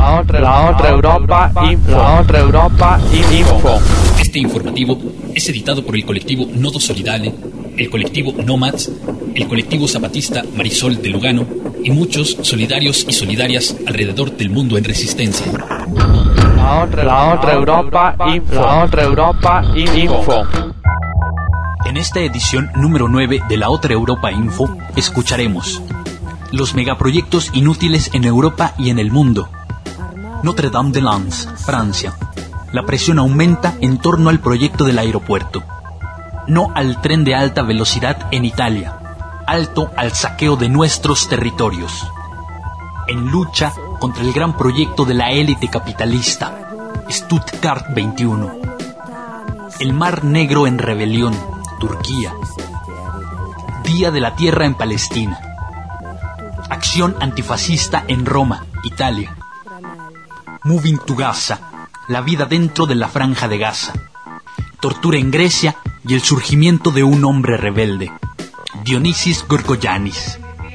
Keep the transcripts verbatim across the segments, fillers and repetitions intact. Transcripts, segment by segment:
La otra, la otra Europa Info. La otra Europa Info. Este informativo es editado por el colectivo Nodo Solidale, el colectivo Nomads, el colectivo zapatista Marisol de Lugano y muchos solidarios y solidarias alrededor del mundo en resistencia. La otra, la otra Europa Info. La otra Europa Info. En esta edición número nueve de La Otra Europa Info escucharemos los megaproyectos inútiles en Europa y en el mundo. Notre-Dame-des-Landes, Francia. La presión aumenta en torno al proyecto del aeropuerto. No al tren de alta velocidad en Italia. Alto al saqueo de nuestros territorios. En lucha contra el gran proyecto de la élite capitalista, Stuttgart veintiuno. El Mar Negro en rebelión, Turquía. Día de la Tierra en Palestina. Acción antifascista en Roma, Italia. Moving to Gaza, la vida dentro de la franja de Gaza. Tortura en Grecia y el surgimiento de un hombre rebelde, Dionisis Gorgogianis.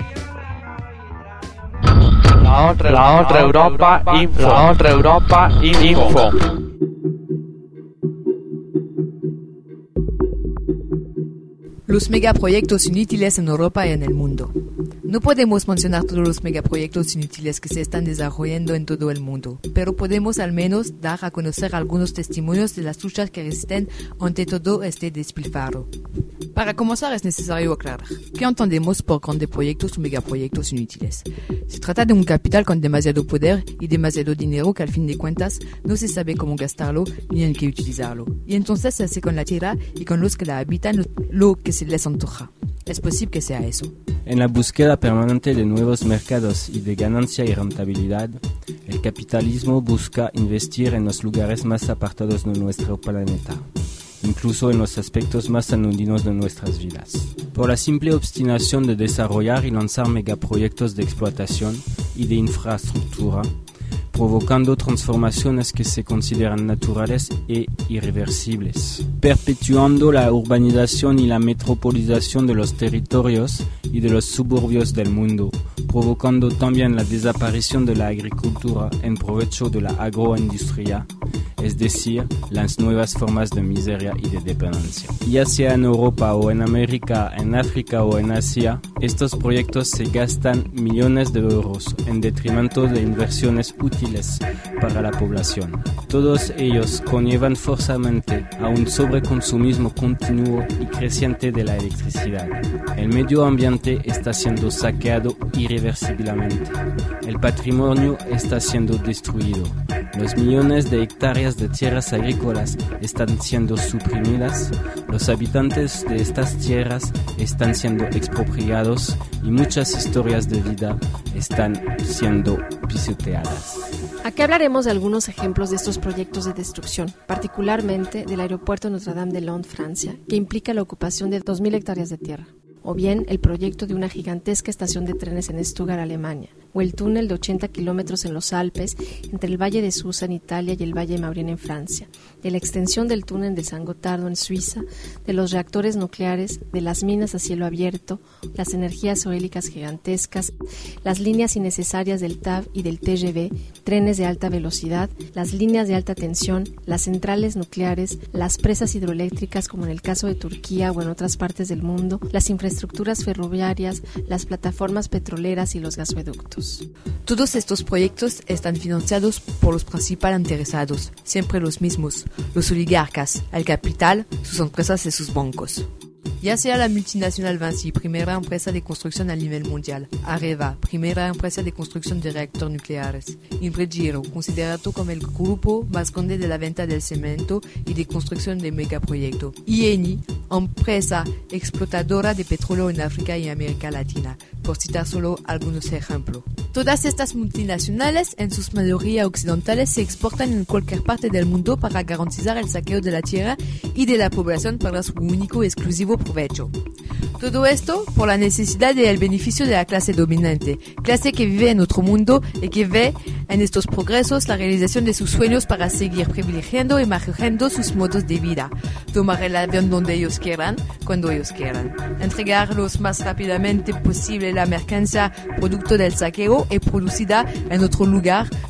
La otra, la otra Europa Info. La otra Europa Info. Los megaproyectos inútiles en Europa y en el mundo. No podemos mencionar todos los megaproyectos inútiles que se están desarrollando en todo el mundo, pero podemos al menos dar a conocer algunos testimonios de las luchas que resisten ante todo este despilfarro. Para comenzar es necesario aclarar qué entendemos por grandes proyectos o megaproyectos inútiles. Se trata de un capital con demasiado poder y demasiado dinero que al fin de cuentas no se sabe cómo gastarlo ni en qué utilizarlo, y entonces se hace con la tierra y con los que la habitan lo, lo que se les antoja. Es posible que sea eso. En la búsqueda permanente de nuevos mercados y de ganancia y rentabilidad, el capitalismo busca investir en los lugares más apartados de nuestro planeta, incluso en los aspectos más anodinos de nuestras vidas. Por la simple obstinación de desarrollar y lanzar megaproyectos de explotación y de infraestructura, provocando transformaciones que se consideran naturales e irreversibles, perpetuando la urbanización y la metropolización de los territorios y de los suburbios del mundo, provocando también la desaparición de la agricultura en provecho de la agroindustria, es decir, las nuevas formas de miseria y de dependencia. Ya sea en Europa o en América, en África o en Asia, estos proyectos se gastan millones de euros en detrimento de inversiones útiles para la población. Todos ellos conllevan forzosamente a un sobreconsumismo continuo y creciente de la electricidad. El medio ambiente está siendo saqueado irreversiblemente. El patrimonio está siendo destruido. Los millones de hectáreas de tierras agrícolas están siendo suprimidas, los habitantes de estas tierras están siendo expropiados y muchas historias de vida están siendo pisoteadas. Aquí hablaremos de algunos ejemplos de estos proyectos de destrucción, particularmente del aeropuerto Notre-Dame-des-Landes, Francia, que implica la ocupación de dos mil hectáreas de tierra, o bien el proyecto de una gigantesca estación de trenes en Stuttgart, Alemania, o el túnel de ochenta kilómetros en los Alpes entre el Valle de Susa en Italia y el Valle Maurienne en Francia, de la extensión del túnel de San Gotardo en Suiza, de los reactores nucleares, de las minas a cielo abierto, las energías eólicas gigantescas, las líneas innecesarias del T A V y del T G V, trenes de alta velocidad, las líneas de alta tensión, las centrales nucleares, las presas hidroeléctricas como en el caso de Turquía o en otras partes del mundo, las infraestructuras ferroviarias, las plataformas petroleras y los gasoductos. Todos estos proyectos están financiados por los principales interesados, siempre los mismos, los oligarcas, el capital, sus empresas y sus bancos. Ya sea la multinacional Vinci, primera empresa de construcción a nivel mundial, Areva, primera empresa de construcción de reactores nucleares, Impregilo, considerado como el grupo más grande de la venta del cemento y de construcción de megaproyectos, y Eni, empresa explotadora de petróleo en África y América Latina, por citar solo algunos ejemplos. Todas estas multinacionales, en su mayoría occidentales, se exportan en cualquier parte del mundo para garantizar el saqueo de la tierra y de la población para su único y exclusivo provecho. Todo esto por la necesidad y el beneficio de la clase dominante, clase que vive en otro mundo y que ve en estos progresos la realización de sus sueños para seguir privilegiando y manejando sus modos de vida, tomar el avión donde ellos quieran, cuando ellos quieran, entregar lo más rápidamente posible la mercancía producto del saqueo y producida en otro lugar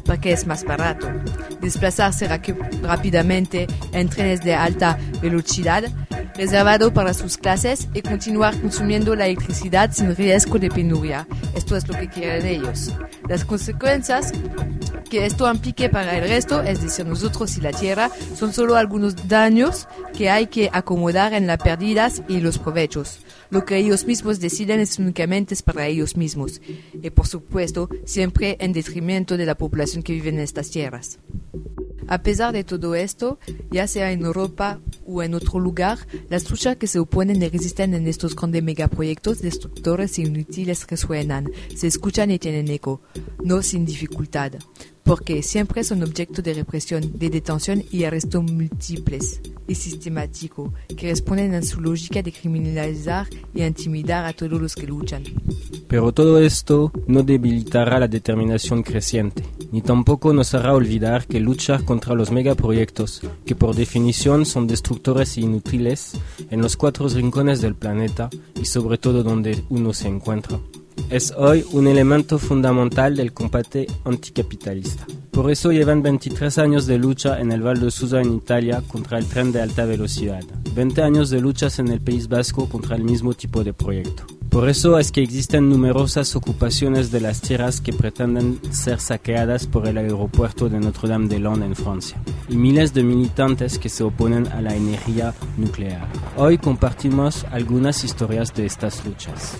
porque es más barato. Desplazarse rápidamente en trenes de alta velocidad, reservado para sus clases, y continuar consumiendo la electricidad sin riesgo de penuria. Esto es lo que quieren ellos. Las consecuencias que esto implique para el resto, es decir, nosotros y la Tierra, son solo algunos daños que hay que acomodar en las pérdidas y los provechos. Lo que ellos mismos deciden es únicamente para ellos mismos y, por supuesto, siempre en detrimento de la población que vive en estas tierras. A pesar de todo esto, ya sea en Europa o en otro lugar, las luchas que se oponen y resisten en estos grandes megaproyectos destructores e inútiles resuenan, se escuchan y tienen eco, no sin dificultad, porque siempre son objeto de represión, de detención y arresto múltiples y sistemático, que responden a su lógica de criminalizar y intimidar a todos los que luchan. Pero todo esto no debilitará la determinación creciente, ni tampoco nos hará olvidar que luchar contra los megaproyectos, que por definición son destructores e inútiles, en los cuatro rincones del planeta y sobre todo donde uno se encuentra, es hoy un elemento fundamental del combate anticapitalista. Por eso llevan veintitrés años de lucha en el Val de Susa en Italia contra el tren de alta velocidad, veinte años de luchas en el País Vasco contra el mismo tipo de proyecto. Por eso es que existen numerosas ocupaciones de las tierras que pretenden ser saqueadas por el aeropuerto de Notre-Dame-des-Landes en Francia, y miles de militantes que se oponen a la energía nuclear. Hoy compartimos algunas historias de estas luchas.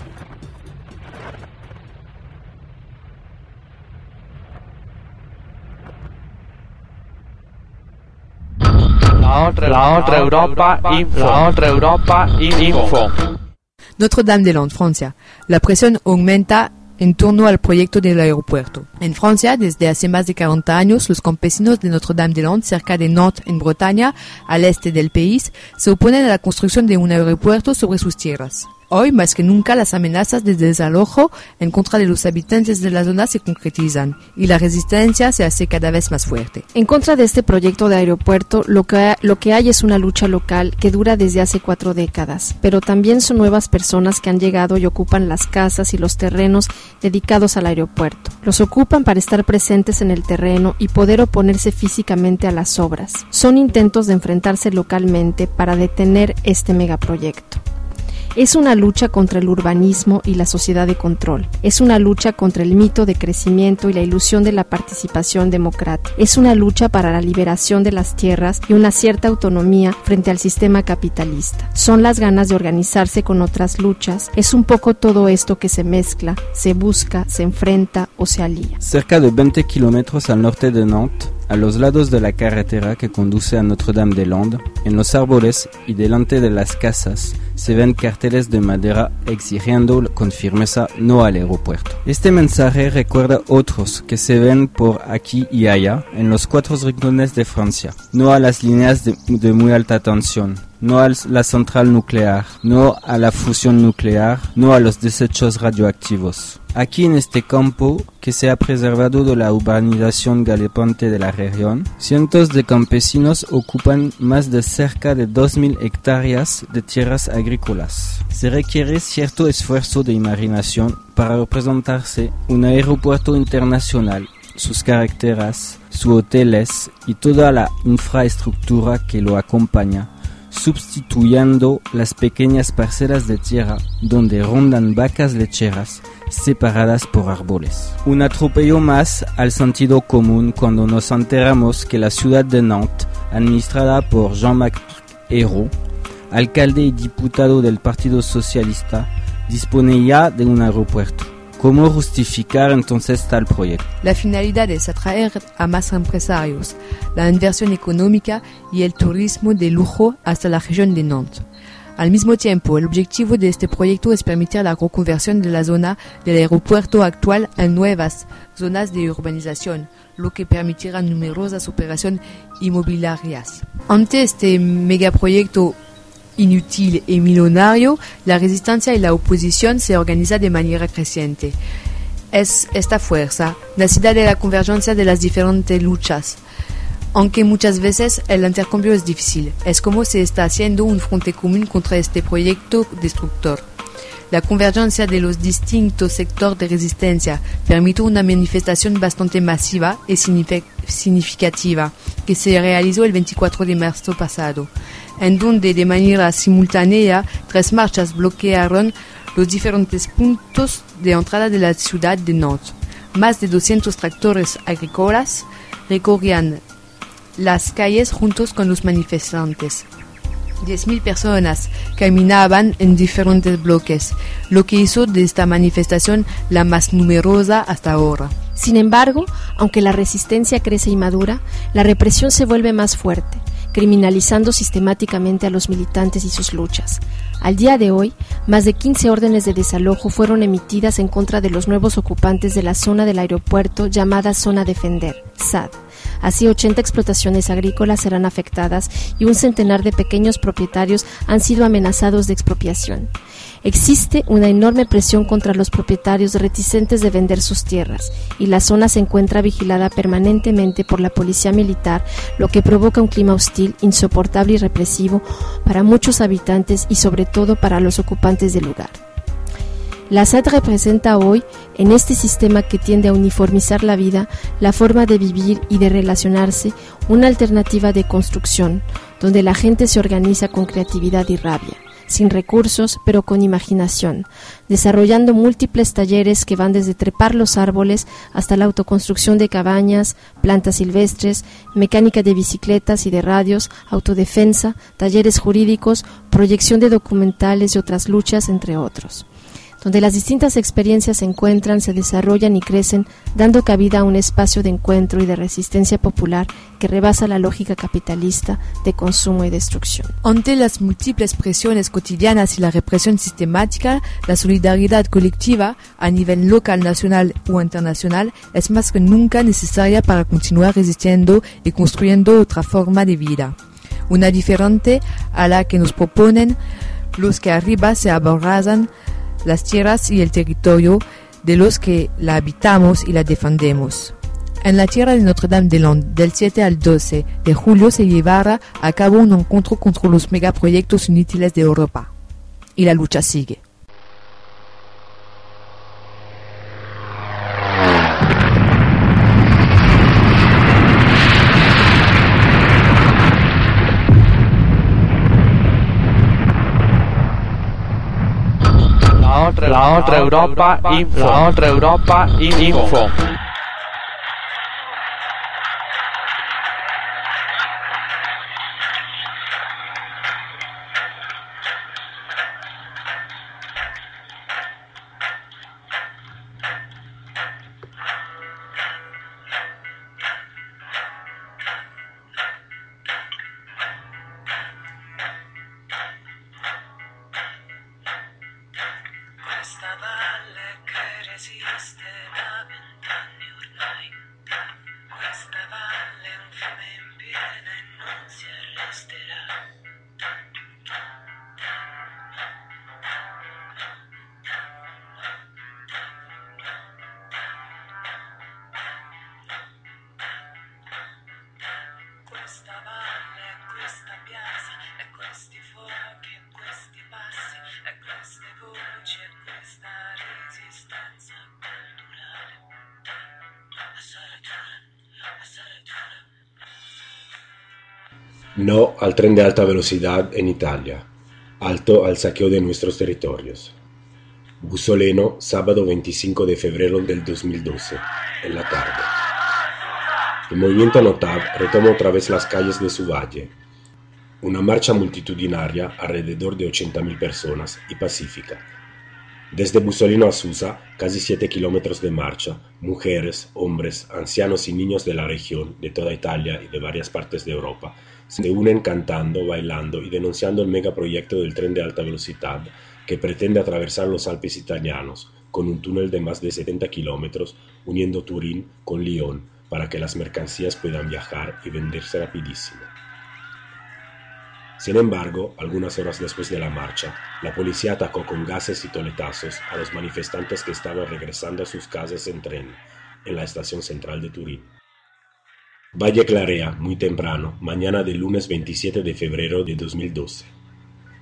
La otra, la otra Europa Info. La otra Europa Info. Notre-Dame-des-Landes, Francia. La presión aumenta en torno al proyecto del aeropuerto. En Francia, desde hace más de cuarenta años, los campesinos de Notre-Dame-des-Landes, cerca de Nantes, en Bretaña, al este del país, se oponen a la construcción de un aeropuerto sobre sus tierras. Hoy, más que nunca, las amenazas de desalojo en contra de los habitantes de la zona se concretizan y la resistencia se hace cada vez más fuerte. En contra de este proyecto de aeropuerto, lo que, lo que hay es una lucha local que dura desde hace cuatro décadas, pero también son nuevas personas que han llegado y ocupan las casas y los terrenos dedicados al aeropuerto. Los ocupan para estar presentes en el terreno y poder oponerse físicamente a las obras. Son intentos de enfrentarse localmente para detener este megaproyecto. Es una lucha contra el urbanismo y la sociedad de control. Es una lucha contra el mito de crecimiento y la ilusión de la participación democrática. Es una lucha para la liberación de las tierras y una cierta autonomía frente al sistema capitalista. Son las ganas de organizarse con otras luchas. Es un poco todo esto que se mezcla, se busca, se enfrenta o se alía. Cerca de veinte kilómetros al norte de Nantes, a los lados de la carretera que conduce a Notre-Dame-des-Landes, en los árboles y delante de las casas, se ven carteles de madera exigiendo con firmeza no al aeropuerto. Este mensaje recuerda otros que se ven por aquí y allá, en los cuatro rincones de Francia. No a las líneas de, de muy alta tensión, no a la central nuclear, no a la fusión nuclear, no a los desechos radioactivos. Aquí en este campo, que se ha preservado de la urbanización galopante de la región, cientos de campesinos ocupan más de cerca de dos mil hectáreas de tierras agrícolas. Se requiere cierto esfuerzo de imaginación para representarse un aeropuerto internacional, sus carreteras, sus hoteles y toda la infraestructura que lo acompaña, sustituyendo las pequeñas parcelas de tierra donde rondan vacas lecheras separadas por árboles. Un atropello más al sentido común cuando nos enteramos que la ciudad de Nantes, administrada por Jean-Marc Ayrault, alcalde y diputado del Partido Socialista, dispone ya de un aeropuerto. ¿Cómo justificar entonces tal proyecto? La finalidad es atraer a más empresarios, la inversión económica y el turismo de lujo hasta la región de Nantes. Al mismo tiempo, el objetivo de este proyecto es permitir la reconversión de la zona del aeropuerto actual en nuevas zonas de urbanización, lo que permitirá numerosas operaciones inmobiliarias. Ante este megaproyecto inútil y millonario, la resistencia y la oposición se organizan de manera creciente. Es esta fuerza, nacida de la convergencia de las diferentes luchas, aunque muchas veces el intercambio es difícil. Es como se está haciendo un frente común contra este proyecto destructor. La convergencia de los distintos sectores de resistencia permitió una manifestación bastante masiva y significativa que se realizó el veinticuatro de marzo pasado, en donde de manera simultánea tres marchas bloquearon los diferentes puntos de entrada de la ciudad de Nantes. Más de doscientos tractores agrícolas recorrían las calles juntos con los manifestantes. diez mil personas caminaban en diferentes bloques, lo que hizo de esta manifestación la más numerosa hasta ahora. Sin embargo, aunque la resistencia crece y madura, la represión se vuelve más fuerte, criminalizando sistemáticamente a los militantes y sus luchas. Al día de hoy, más de quince órdenes de desalojo fueron emitidas en contra de los nuevos ocupantes de la zona del aeropuerto llamada Zona Defender, S A D. Así, ochenta explotaciones agrícolas serán afectadas y un centenar de pequeños propietarios han sido amenazados de expropiación. Existe una enorme presión contra los propietarios reticentes de vender sus tierras y la zona se encuentra vigilada permanentemente por la policía militar, lo que provoca un clima hostil, insoportable y represivo para muchos habitantes y sobre todo para los ocupantes del lugar. La S A D representa hoy, en este sistema que tiende a uniformizar la vida, la forma de vivir y de relacionarse, una alternativa de construcción, donde la gente se organiza con creatividad y rabia, sin recursos, pero con imaginación, desarrollando múltiples talleres que van desde trepar los árboles hasta la autoconstrucción de cabañas, plantas silvestres, mecánica de bicicletas y de radios, autodefensa, talleres jurídicos, proyección de documentales y otras luchas, entre otros, donde las distintas experiencias se encuentran, se desarrollan y crecen, dando cabida a un espacio de encuentro y de resistencia popular que rebasa la lógica capitalista de consumo y destrucción. Ante las múltiples presiones cotidianas y la represión sistemática, la solidaridad colectiva a nivel local, nacional o internacional es más que nunca necesaria para continuar resistiendo y construyendo otra forma de vida, una diferente a la que nos proponen los que arriba se aborrazan las tierras y el territorio de los que la habitamos y la defendemos. En la tierra de Notre-Dame-des-Landes, del siete al doce de julio, se llevará a cabo un encuentro contra los megaproyectos inútiles de Europa. Y la lucha sigue. La otra Europa Info. La otra Europa Info. No al tren de alta velocidad en Italia. Alto al saqueo de nuestros territorios. Bussoleno, sábado veinticinco de febrero del dos mil doce, en la tarde. El movimiento Notab retoma otra vez las calles de su valle. Una marcha multitudinaria, alrededor de ochenta mil personas, y pacífica. Desde Bussoleno a Susa, casi siete kilómetros de marcha, mujeres, hombres, ancianos y niños de la región, de toda Italia y de varias partes de Europa, se unen cantando, bailando y denunciando el megaproyecto del tren de alta velocidad que pretende atravesar los Alpes italianos con un túnel de más de setenta kilómetros uniendo Turín con Lyon para que las mercancías puedan viajar y venderse rapidísimo. Sin embargo, algunas horas después de la marcha, la policía atacó con gases y toletazos a los manifestantes que estaban regresando a sus casas en tren, en la estación central de Turín. Valle Clarea, muy temprano, mañana del lunes veintisiete de febrero de dos mil doce.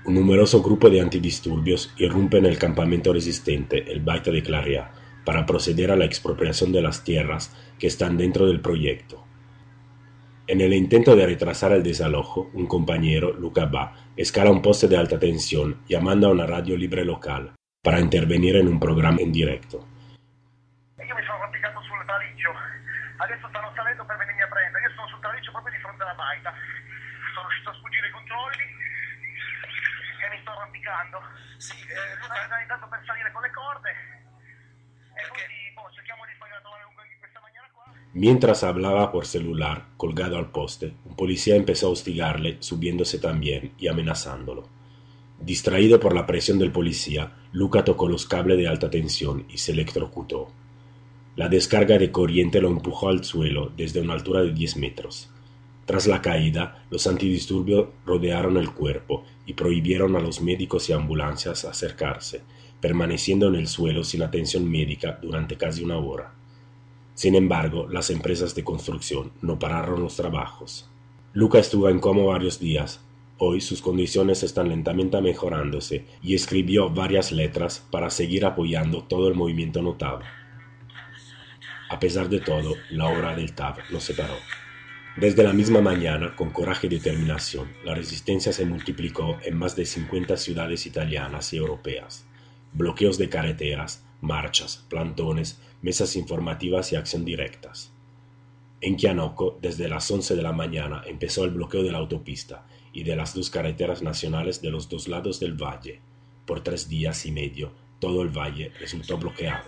Un numeroso grupo de antidisturbios irrumpe en el campamento resistente, el Baita de Clariá, para proceder a la expropiación de las tierras que están dentro del proyecto. En el intento de retrasar el desalojo, un compañero, Luca Ba, escala un poste de alta tensión llamando a una radio libre local para intervenir en un programma en directo. Io mi sono arrampicato sul traliccio, adesso stanno salendo per venirmi a prendere, io sono sul traliccio proprio di fronte alla baita, sono riuscito a sfuggire i controlli e mi sto arrampicando. Sì, eh, sto organizzando per salire con le corde e quindi boh, cerchiamo di fare la trovare lunga in questa maniera qua. Mientras hablaba por celular, colgado al poste, un policía empezó a hostigarle, subiéndose también y amenazándolo. Distraído por la presión del policía, Luca tocó los cables de alta tensión y se electrocutó. La descarga de corriente lo empujó al suelo desde una altura de diez metros. Tras la caída, los antidisturbios rodearon el cuerpo y prohibieron a los médicos y ambulancias acercarse, permaneciendo en el suelo sin atención médica durante casi una hora. Sin embargo, las empresas de construcción no pararon los trabajos. Luca estuvo en coma varios días. Hoy sus condiciones están lentamente mejorándose y escribió varias letras para seguir apoyando todo el movimiento notable. A pesar de todo, la obra del T A V no se paró. Desde la misma mañana, con coraje y determinación, la resistencia se multiplicó en más de cincuenta ciudades italianas y europeas. Bloqueos de carreteras, marchas, plantones, mesas informativas y acción directas. En Chianoco, desde las once de la mañana, empezó el bloqueo de la autopista y de las dos carreteras nacionales de los dos lados del valle. Por tres días y medio, todo el valle resultó bloqueado.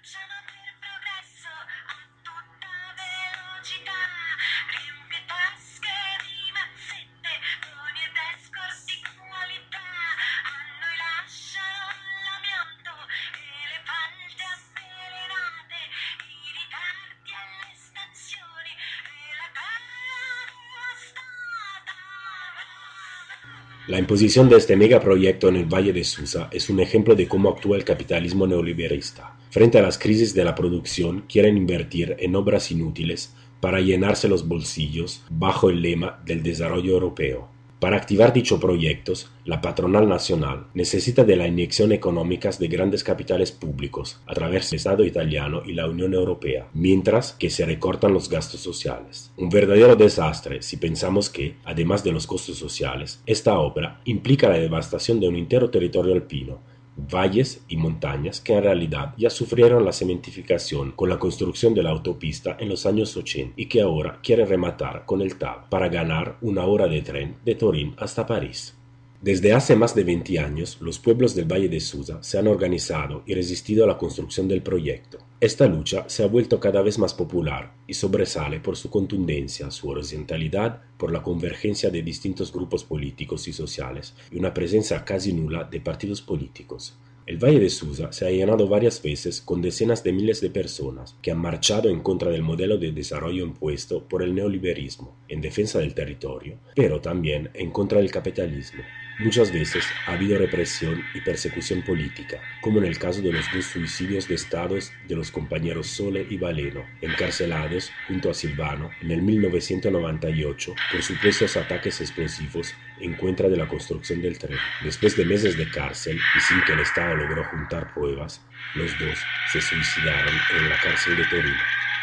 La imposición de este megaproyecto en el Valle de Susa es un ejemplo de cómo actúa el capitalismo neoliberista. Frente a las crisis de la producción, quieren invertir en obras inútiles para llenarse los bolsillos bajo el lema del desarrollo europeo. Para activar dichos proyectos, la patronal nacional necesita de la inyección económica de grandes capitales públicos a través del Estado italiano y la Unión Europea, mientras que se recortan los gastos sociales. Un verdadero desastre si pensamos que, además de los costos sociales, esta obra implica la devastación de un entero territorio alpino, valles y montañas que en realidad ya sufrieron la cementificación con la construcción de la autopista en los años ochenta y que ahora quiere rematar con el T A V para ganar una hora de tren de Turín hasta París. Desde hace más de veinte años, los pueblos del Valle de Susa se han organizado y resistido a la construcción del proyecto. Esta lucha se ha vuelto cada vez más popular y sobresale por su contundencia, su horizontalidad, por la convergencia de distintos grupos políticos y sociales y una presencia casi nula de partidos políticos. El Valle de Susa se ha llenado varias veces con decenas de miles de personas que han marchado en contra del modelo de desarrollo impuesto por el neoliberalismo, en defensa del territorio, pero también en contra del capitalismo. Muchas veces ha habido represión y persecución política, como en el caso de los dos suicidios de Estado de los compañeros Sole y Baleno, encarcelados junto a Silvano en el mil novecientos noventa y ocho por supuestos ataques explosivos en contra de la construcción del tren. Después de meses de cárcel y sin que el Estado logró juntar pruebas, los dos se suicidaron en la cárcel de Torino.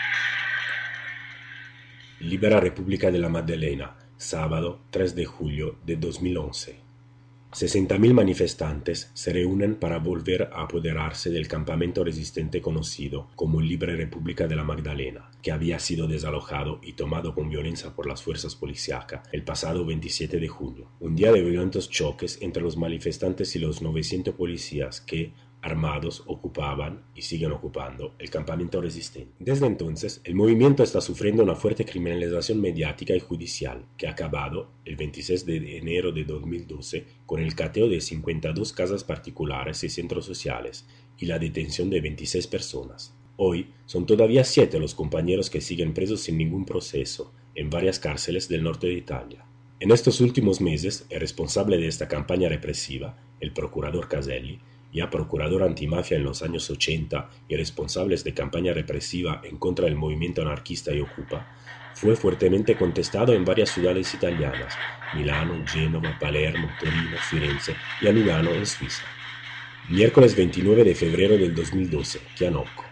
Libera República de la Maddalena, sábado tres de julio de dos mil once. sesenta mil manifestantes se reúnen para volver a apoderarse del campamento resistente conocido como Libre República de la Magdalena, que había sido desalojado y tomado con violencia por las fuerzas policíacas el pasado veintisiete de junio, un día de violentos choques entre los manifestantes y los novecientos policías que, armados, ocupaban y siguen ocupando el campamento resistente. Desde entonces, el movimiento está sufriendo una fuerte criminalización mediática y judicial que ha acabado el veintiséis de enero de dos mil doce con el cateo de cincuenta y dos casas particulares y centros sociales y la detención de veintiséis personas. Hoy son todavía siete los compañeros que siguen presos sin ningún proceso en varias cárceles del norte de Italia. En estos últimos meses, el responsable de esta campaña represiva, el procurador Caselli, ya procurador antimafia en los años ochenta y responsables de campaña represiva en contra del movimiento anarquista y Ocupa, fue fuertemente contestado en varias ciudades italianas, Milano, Génova, Palermo, Torino, Firenze y a Lugano en Suiza. Miércoles veintinueve de febrero del dos mil doce, Chianocco.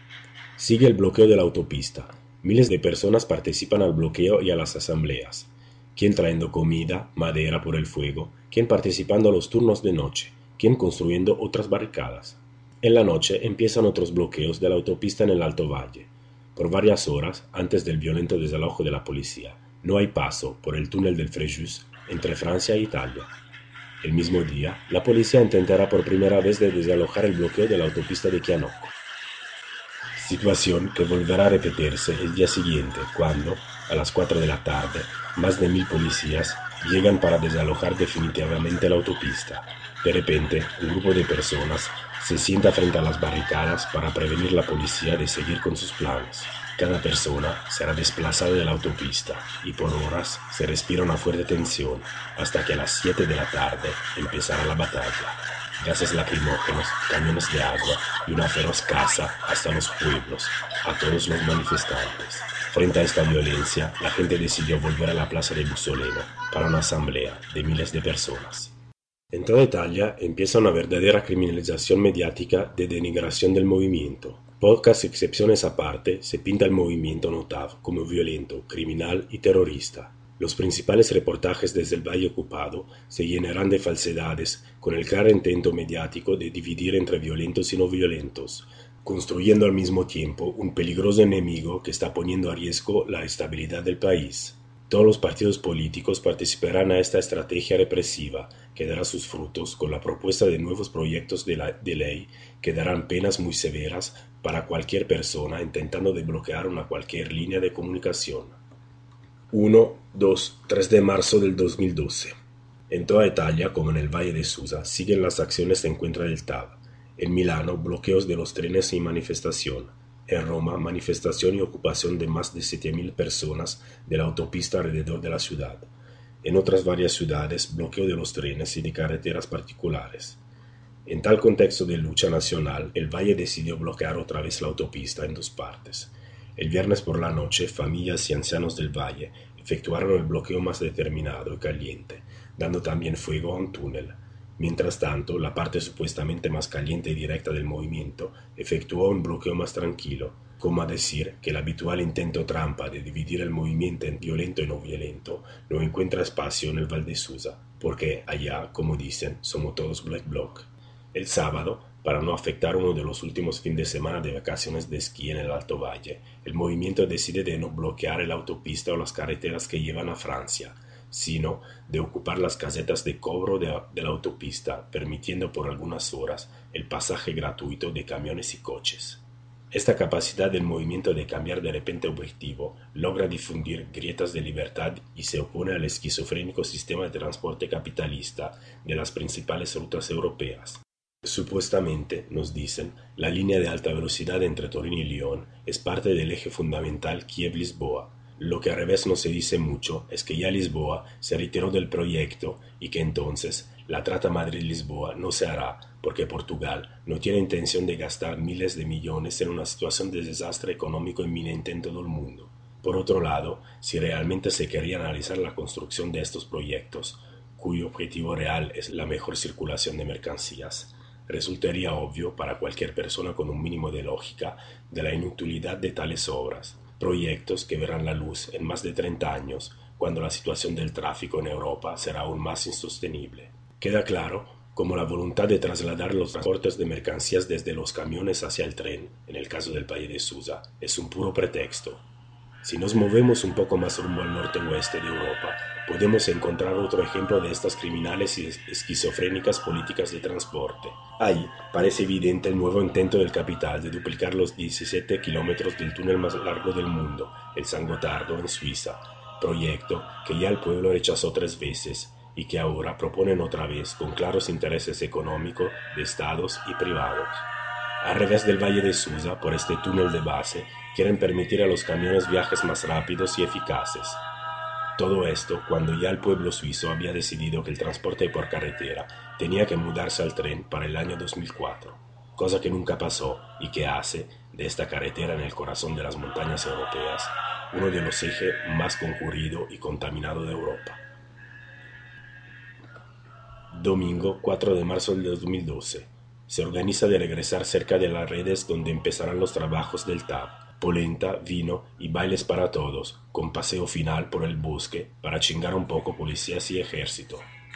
Sigue el bloqueo de la autopista. Miles de personas participan al bloqueo y a las asambleas. Quien trayendo comida, madera por el fuego, quien participando a los turnos de noche, quien construyendo otras barricadas. En la noche empiezan otros bloqueos de la autopista en el Alto Valle. Por varias horas, antes del violento desalojo de la policía, no hay paso por el túnel del Frejus entre Francia e Italia. El mismo día, la policía intentará por primera vez de desalojar el bloqueo de la autopista de Chianocco. Situación que volverá a repetirse el día siguiente, cuando, a las cuatro de la tarde, más de mil policías llegan para desalojar definitivamente la autopista. De repente, un grupo de personas se sienta frente a las barricadas para prevenir a la policía de seguir con sus planes. Cada persona será desplazada de la autopista y por horas se respira una fuerte tensión hasta que a las siete de la tarde empezará la batalla. Gases lacrimógenos, cañones de agua y una feroz caza hasta los pueblos, a todos los manifestantes. Frente a esta violencia, la gente decidió volver a la plaza de Bussoleno para una asamblea de miles de personas. En toda Italia empieza una verdadera criminalización mediática de denigración del movimiento. Pocas excepciones aparte, se pinta el movimiento Notav como violento, criminal y terrorista. Los principales reportajes desde el Valle ocupado se llenarán de falsedades con el claro intento mediático de dividir entre violentos y no violentos, construyendo al mismo tiempo un peligroso enemigo que está poniendo a riesgo la estabilidad del país. Todos los partidos políticos participarán a esta estrategia represiva, que dará sus frutos con la propuesta de nuevos proyectos de, la, de ley que darán penas muy severas para cualquier persona intentando desbloquear una cualquier línea de comunicación. uno, dos, tres de marzo del dos mil doce. En toda Italia, como en el Valle de Susa, siguen las acciones en contra del T A V. En Milano, bloqueos de los trenes y manifestación. En Roma, manifestación y ocupación de más de siete mil personas de la autopista alrededor de la ciudad. En otras varias ciudades, bloqueo de los trenes y de carreteras particulares. En tal contexto de lucha nacional, el Valle decidió bloquear otra vez la autopista en dos partes. El viernes por la noche, familias y ancianos del Valle efectuaron el bloqueo más determinado y caliente, dando también fuego a un túnel. Mientras tanto, la parte supuestamente más caliente y directa del movimiento efectuó un bloqueo más tranquilo, como a decir que el habitual intento trampa de dividir el movimiento en violento y no violento no encuentra espacio en el Val de Susa, porque allá, como dicen, somos todos Black Bloc. El sábado, para no afectar uno de los últimos fines de semana de vacaciones de esquí en el Alto Valle, el movimiento decide de no bloquear la autopista o las carreteras que llevan a Francia, sino de ocupar las casetas de cobro de, de la autopista, permitiendo por algunas horas el pasaje gratuito de camiones y coches. Esta capacidad del movimiento de cambiar de repente objetivo logra difundir grietas de libertad y se opone al esquizofrénico sistema de transporte capitalista de las principales rutas europeas. Supuestamente, nos dicen, la línea de alta velocidad entre Torino y Lyon es parte del eje fundamental Kiev-Lisboa. Lo que al revés no se dice mucho es que ya Lisboa se retiró del proyecto y que entonces la trata Madrid-Lisboa no se hará porque Portugal no tiene intención de gastar miles de millones en una situación de desastre económico inminente en todo el mundo. Por otro lado, si realmente se quería analizar la construcción de estos proyectos, cuyo objetivo real es la mejor circulación de mercancías, resultaría obvio para cualquier persona con un mínimo de lógica de la inutilidad de tales obras. Proyectos que verán la luz en más de treinta años, cuando la situación del tráfico en Europa será aún más insostenible. Queda claro cómo la voluntad de trasladar los transportes de mercancías desde los camiones hacia el tren, en el caso del Valle de Susa, es un puro pretexto. Si nos movemos un poco más rumbo al norte-oeste de Europa, podemos encontrar otro ejemplo de estas criminales y esquizofrénicas políticas de transporte. Ahí parece evidente el nuevo intento del capital de duplicar los diecisiete kilómetros del túnel más largo del mundo, el San Gotardo en Suiza, proyecto que ya el pueblo rechazó tres veces y que ahora proponen otra vez con claros intereses económicos de estados y privados. Al revés del Valle de Susa, por este túnel de base, quieren permitir a los camiones viajes más rápidos y eficaces. Todo esto cuando ya el pueblo suizo había decidido que el transporte por carretera tenía que mudarse al tren para el año dos mil cuatro, cosa que nunca pasó y que hace de esta carretera en el corazón de las montañas europeas uno de los ejes más concurrido y contaminado de Europa. Domingo cuatro de marzo del dos mil doce. Se organiza de regresar cerca de las redes donde empezarán los trabajos del T A B. Polenta, vino y bailes para todos, con paseo final por el bosque para chingar un poco policías y ejército.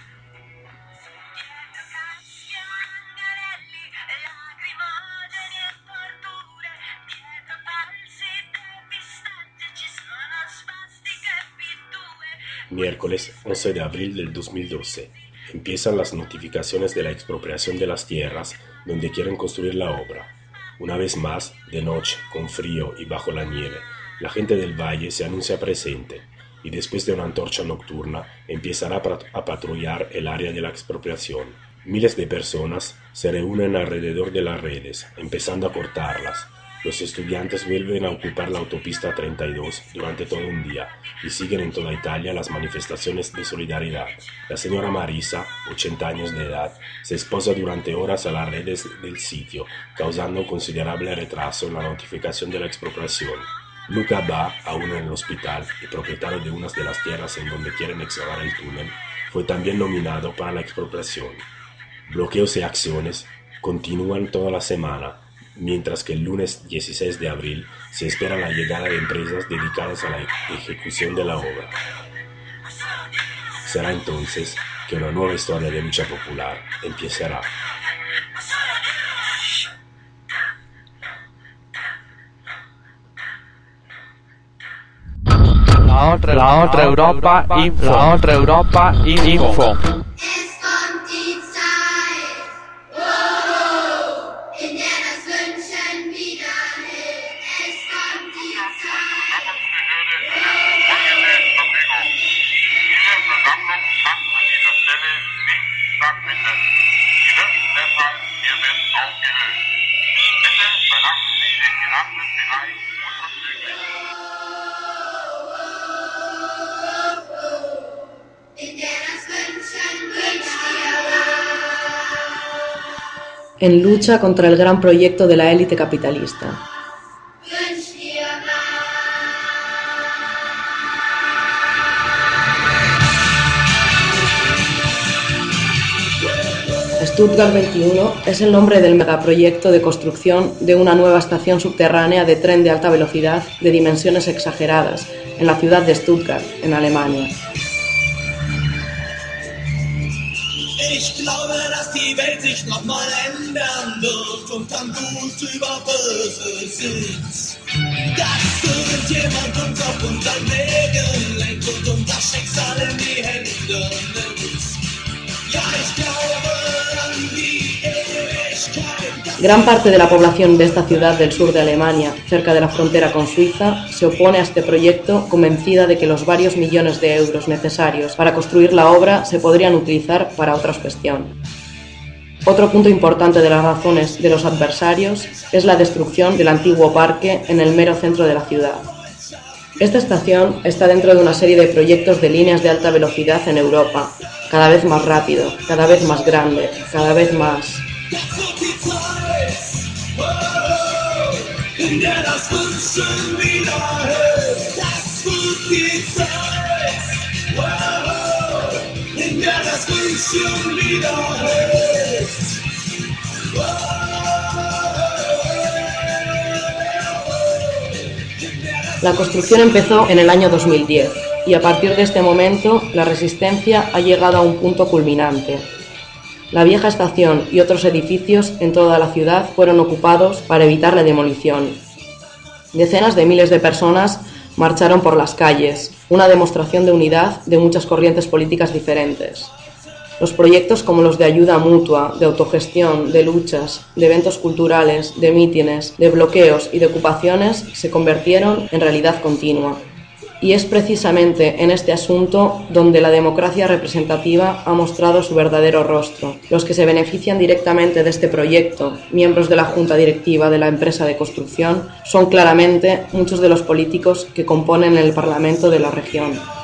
Miércoles once de abril del dos mil doce. Empiezan las notificaciones de la expropiación de las tierras donde quieren construir la obra. Una vez más, de noche, con frío y bajo la nieve, la gente del valle se anuncia presente y después de una antorcha nocturna empezará a patrullar el área de la expropiación. Miles de personas se reúnen alrededor de las redes, empezando a cortarlas. Los estudiantes vuelven a ocupar la autopista treinta y dos durante todo un día y siguen en toda Italia las manifestaciones de solidaridad. La señora Marisa, ochenta años de edad, se exposa durante horas a las redes del sitio, causando un considerable retraso en la notificación de la expropiación. Luca Ba, aún en el hospital y propietario de unas de las tierras en donde quieren excavar el túnel, fue también nominado para la expropiación. Bloqueos y acciones continúan toda la semana, mientras que el lunes dieciséis de abril se espera la llegada de empresas dedicadas a la ejecución de la obra. Será entonces que una nueva historia de lucha popular empezará. La otra, la otra Europa Info. La otra Europa Info. En lucha contra el gran proyecto de la élite capitalista. Stuttgart veintiuno es el nombre del megaproyecto de construcción de una nueva estación subterránea de tren de alta velocidad de dimensiones exageradas en la ciudad de Stuttgart, en Alemania. Ich glaube, dass die Welt sich noch mal ändern wird und dann gut über Böse sind. Dass irgendjemand uns auf unseren Wegen lenkt und unser Schicksal in die Hände nimmt. Ja, ich glaube an die Ewigkeit. Gran parte de la población de esta ciudad del sur de Alemania, cerca de la frontera con Suiza, se opone a este proyecto convencida de que los varios millones de euros necesarios para construir la obra se podrían utilizar para otra gestión. Otro punto importante de las razones de los adversarios es la destrucción del antiguo parque en el mero centro de la ciudad. Esta estación está dentro de una serie de proyectos de líneas de alta velocidad en Europa, cada vez más rápido, cada vez más grande, cada vez más... In der das Wünschen wieder hält, das wird die Zeit. Wow, in der das Wünschen wieder hält. La construcción empezó en el año dos mil diez y a partir de este momento la resistencia ha llegado a un punto culminante. La vieja estación y otros edificios en toda la ciudad fueron ocupados para evitar la demolición. Decenas de miles de personas marcharon por las calles, una demostración de unidad de muchas corrientes políticas diferentes. Los proyectos como los de ayuda mutua, de autogestión, de luchas, de eventos culturales, de mítines, de bloqueos y de ocupaciones se convirtieron en realidad continua. Y es precisamente en este asunto donde la democracia representativa ha mostrado su verdadero rostro. Los que se benefician directamente de este proyecto, miembros de la junta directiva de la empresa de construcción, son claramente muchos de los políticos que componen el Parlamento de la región.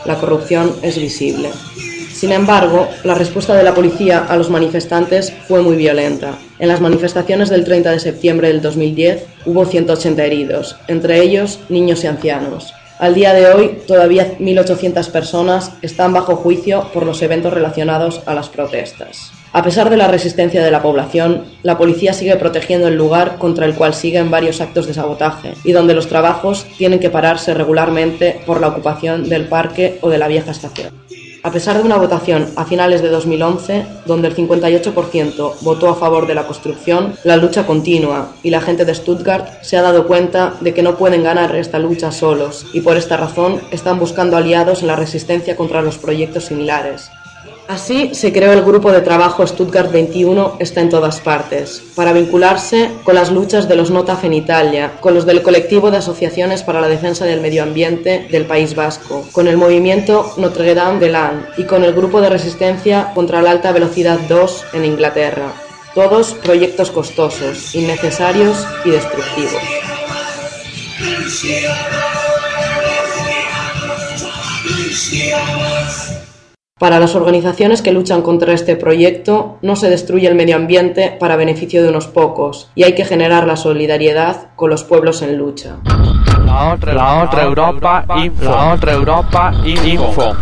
la corrupción es visible. Sin embargo, la respuesta de la policía a los manifestantes fue muy violenta. En las manifestaciones del treinta de septiembre del dos mil diez hubo ciento ochenta heridos, entre ellos niños y ancianos. Al día de hoy, todavía mil ochocientas personas están bajo juicio por los eventos relacionados a las protestas. A pesar de la resistencia de la población, la policía sigue protegiendo el lugar contra el cual siguen varios actos de sabotaje y donde los trabajos tienen que pararse regularmente por la ocupación del parque o de la vieja estación. A pesar de una votación a finales de dos mil once, donde el cincuenta y ocho por ciento votó a favor de la construcción, la lucha continúa y la gente de Stuttgart se ha dado cuenta de que no pueden ganar esta lucha solos y por esta razón están buscando aliados en la resistencia contra los proyectos similares. Así se creó el grupo de trabajo Stuttgart veintiuno está en todas partes, para vincularse con las luchas de los Notaf en Italia, con los del colectivo de asociaciones para la defensa del medio ambiente del País Vasco, con el movimiento Notre Dame de Land y con el grupo de resistencia contra la alta velocidad dos en Inglaterra. Todos proyectos costosos, innecesarios y destructivos. Para las organizaciones que luchan contra este proyecto, no se destruye el medio ambiente para beneficio de unos pocos, y hay que generar la solidaridad con los pueblos en lucha. La otra, la otra Europa Info. La otra Europa Info.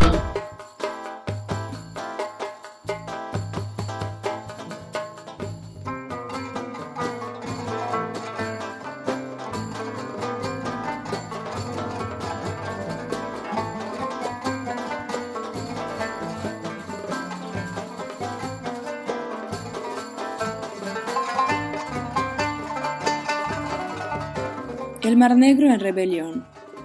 El Mar Negro en rebelión.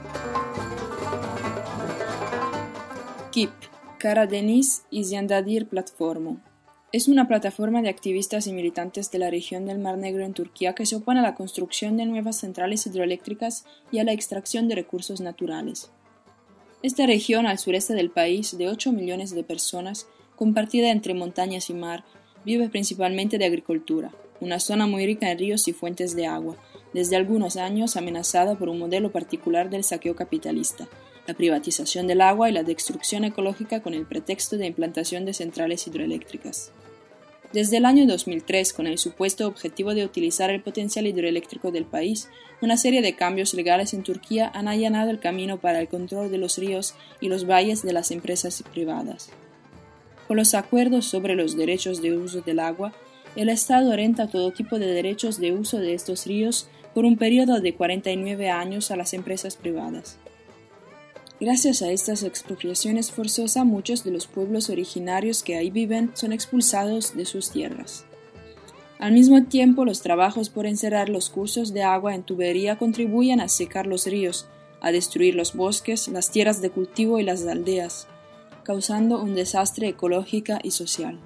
K I P, Kara Deniz y Ziyandadir Platformu. Es una plataforma de activistas y militantes de la región del Mar Negro en Turquía que se opone a la construcción de nuevas centrales hidroeléctricas y a la extracción de recursos naturales. Esta región al sureste del país, de ocho millones de personas, compartida entre montañas y mar, vive principalmente de agricultura, una zona muy rica en ríos y fuentes de agua, desde algunos años amenazada por un modelo particular del saqueo capitalista, la privatización del agua y la destrucción ecológica con el pretexto de implantación de centrales hidroeléctricas. Desde el año dos mil tres, con el supuesto objetivo de utilizar el potencial hidroeléctrico del país, una serie de cambios legales en Turquía han allanado el camino para el control de los ríos y los valles de las empresas privadas. Con los acuerdos sobre los derechos de uso del agua, el Estado renta todo tipo de derechos de uso de estos ríos por un periodo de cuarenta y nueve años a las empresas privadas. Gracias a estas expropiaciones forzosas, muchos de los pueblos originarios que ahí viven son expulsados de sus tierras. Al mismo tiempo, los trabajos por encerrar los cursos de agua en tubería contribuyen a secar los ríos, a destruir los bosques, las tierras de cultivo y las aldeas, causando un desastre ecológico y social.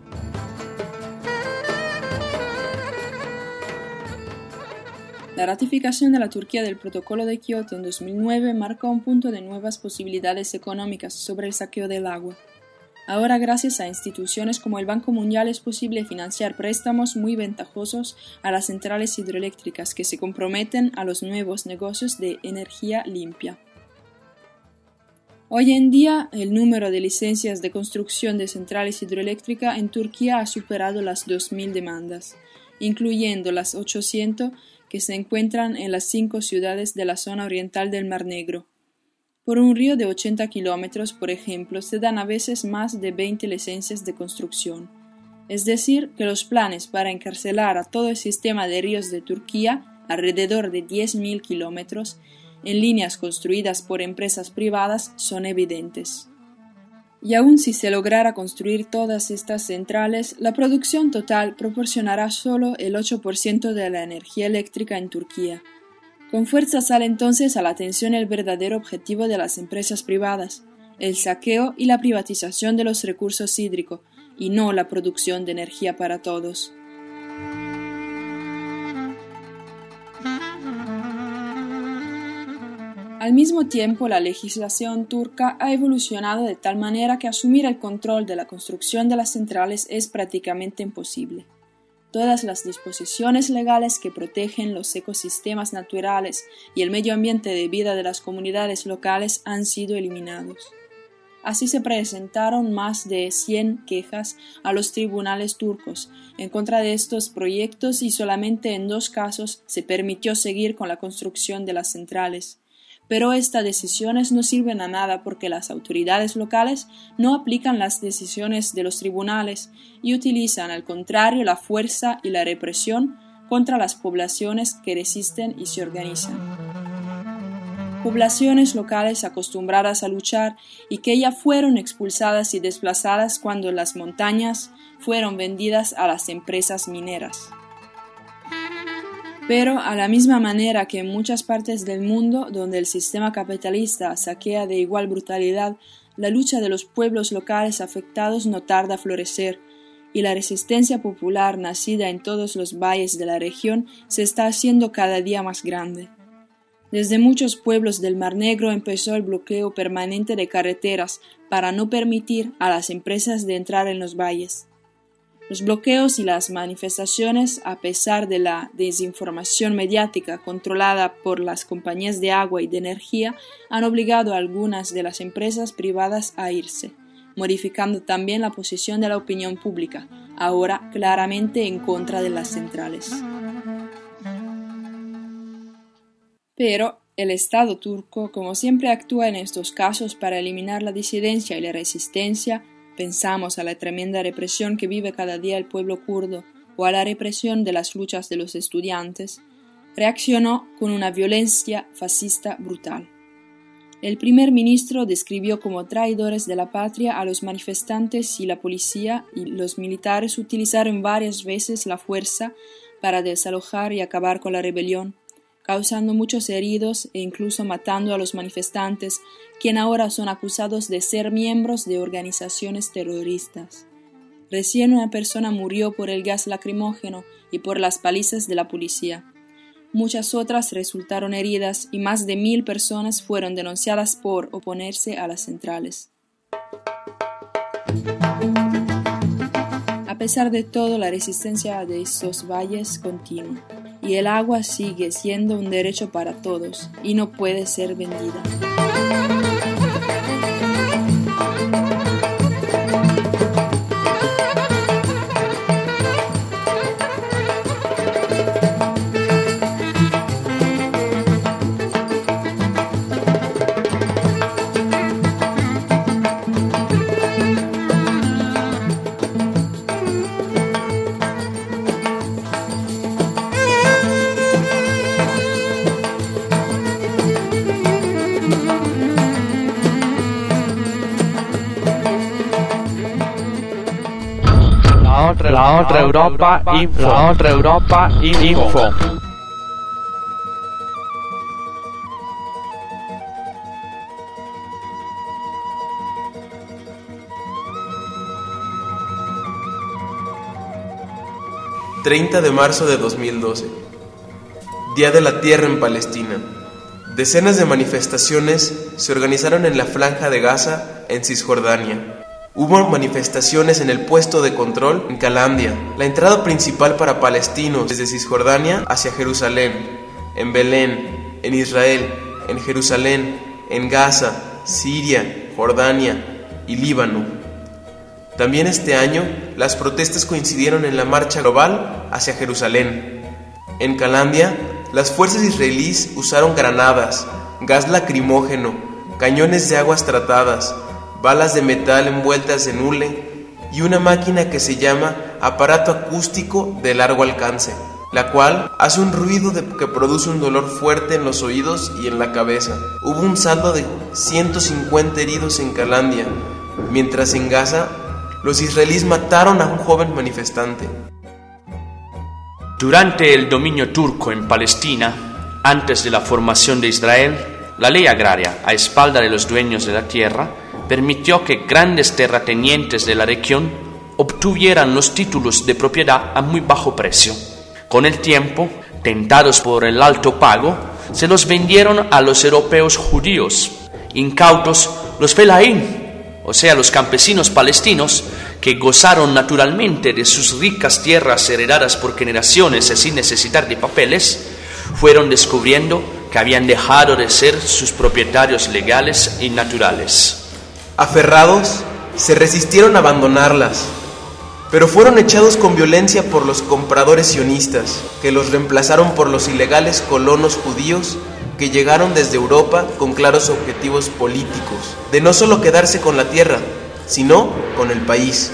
La ratificación de la Turquía del Protocolo de Kioto en dos mil nueve marca un punto de nuevas posibilidades económicas sobre el saqueo del agua. Ahora, gracias a instituciones como el Banco Mundial, es posible financiar préstamos muy ventajosos a las centrales hidroeléctricas que se comprometen a los nuevos negocios de energía limpia. Hoy en día, el número de licencias de construcción de centrales hidroeléctricas en Turquía ha superado las dos mil demandas, incluyendo las ochocientas que se encuentran en las cinco ciudades de la zona oriental del Mar Negro. Por un río de ochenta kilómetros, por ejemplo, se dan a veces más de veinte licencias de construcción. Es decir, que los planes para encarcelar a todo el sistema de ríos de Turquía, alrededor de diez mil kilómetros, en líneas construidas por empresas privadas, son evidentes. Y aun si se lograra construir todas estas centrales, la producción total proporcionará solo el ocho por ciento de la energía eléctrica en Turquía. Con fuerza sale entonces a la atención el verdadero objetivo de las empresas privadas, el saqueo y la privatización de los recursos hídricos, y no la producción de energía para todos. Al mismo tiempo, la legislación turca ha evolucionado de tal manera que asumir el control de la construcción de las centrales es prácticamente imposible. Todas las disposiciones legales que protegen los ecosistemas naturales y el medio ambiente de vida de las comunidades locales han sido eliminados. Así se presentaron más de cien quejas a los tribunales turcos en contra de estos proyectos y solamente en dos casos se permitió seguir con la construcción de las centrales. Pero estas decisiones no sirven a nada porque las autoridades locales no aplican las decisiones de los tribunales y utilizan al contrario la fuerza y la represión contra las poblaciones que resisten y se organizan. Poblaciones locales acostumbradas a luchar y que ya fueron expulsadas y desplazadas cuando las montañas fueron vendidas a las empresas mineras. Pero a la misma manera que en muchas partes del mundo donde el sistema capitalista saquea de igual brutalidad, la lucha de los pueblos locales afectados no tarda a florecer y la resistencia popular nacida en todos los valles de la región se está haciendo cada día más grande. Desde muchos pueblos del Mar Negro empezó el bloqueo permanente de carreteras para no permitir a las empresas de entrar en los valles. Los bloqueos y las manifestaciones, a pesar de la desinformación mediática controlada por las compañías de agua y de energía, han obligado a algunas de las empresas privadas a irse, modificando también la posición de la opinión pública, ahora claramente en contra de las centrales. Pero el Estado turco, como siempre actúa en estos casos para eliminar la disidencia y la resistencia, pensamos a la tremenda represión que vive cada día el pueblo kurdo o a la represión de las luchas de los estudiantes, reaccionó con una violencia fascista brutal. El primer ministro describió como traidores de la patria a los manifestantes y la policía y los militares utilizaron varias veces la fuerza para desalojar y acabar con la rebelión, causando muchos heridos e incluso matando a los manifestantes, quienes ahora son acusados de ser miembros de organizaciones terroristas. Recién una persona murió por el gas lacrimógeno y por las palizas de la policía. Muchas otras resultaron heridas y más de mil personas fueron denunciadas por oponerse a las centrales. A pesar de todo, la resistencia de estos valles continúa. Y el agua sigue siendo un derecho para todos y no puede ser vendida. La otra Europa Info. La otra Europa Info. treinta de marzo de dos mil doce. Día de la Tierra en Palestina. Decenas de manifestaciones se organizaron en la Franja de Gaza, en Cisjordania. Hubo manifestaciones en el puesto de control en Calandia, la entrada principal para palestinos desde Cisjordania hacia Jerusalén, en Belén, en Israel, en Jerusalén, en Gaza, Siria, Jordania y Líbano. También este año, las protestas coincidieron en la marcha global hacia Jerusalén. En Calandia, las fuerzas israelíes usaron granadas, gas lacrimógeno, cañones de aguas tratadas, balas de metal envueltas en hule y una máquina que se llama aparato acústico de largo alcance, la cual hace un ruido de que produce un dolor fuerte en los oídos y en la cabeza. Hubo un saldo de ciento cincuenta heridos en Calandia, mientras en Gaza los israelíes mataron a un joven manifestante. Durante el dominio turco en Palestina, antes de la formación de Israel, la ley agraria, a espalda de los dueños de la tierra, permitió que grandes terratenientes de la región obtuvieran los títulos de propiedad a muy bajo precio. Con el tiempo, tentados por el alto pago, se los vendieron a los europeos judíos, incautos los felaín, o sea, los campesinos palestinos, que gozaron naturalmente de sus ricas tierras heredadas por generaciones y sin necesitar de papeles, fueron descubriendo que habían dejado de ser sus propietarios legales y naturales. Aferrados, se resistieron a abandonarlas, pero fueron echados con violencia por los compradores sionistas, que los reemplazaron por los ilegales colonos judíos que llegaron desde Europa con claros objetivos políticos, de no solo quedarse con la tierra, sino con el país.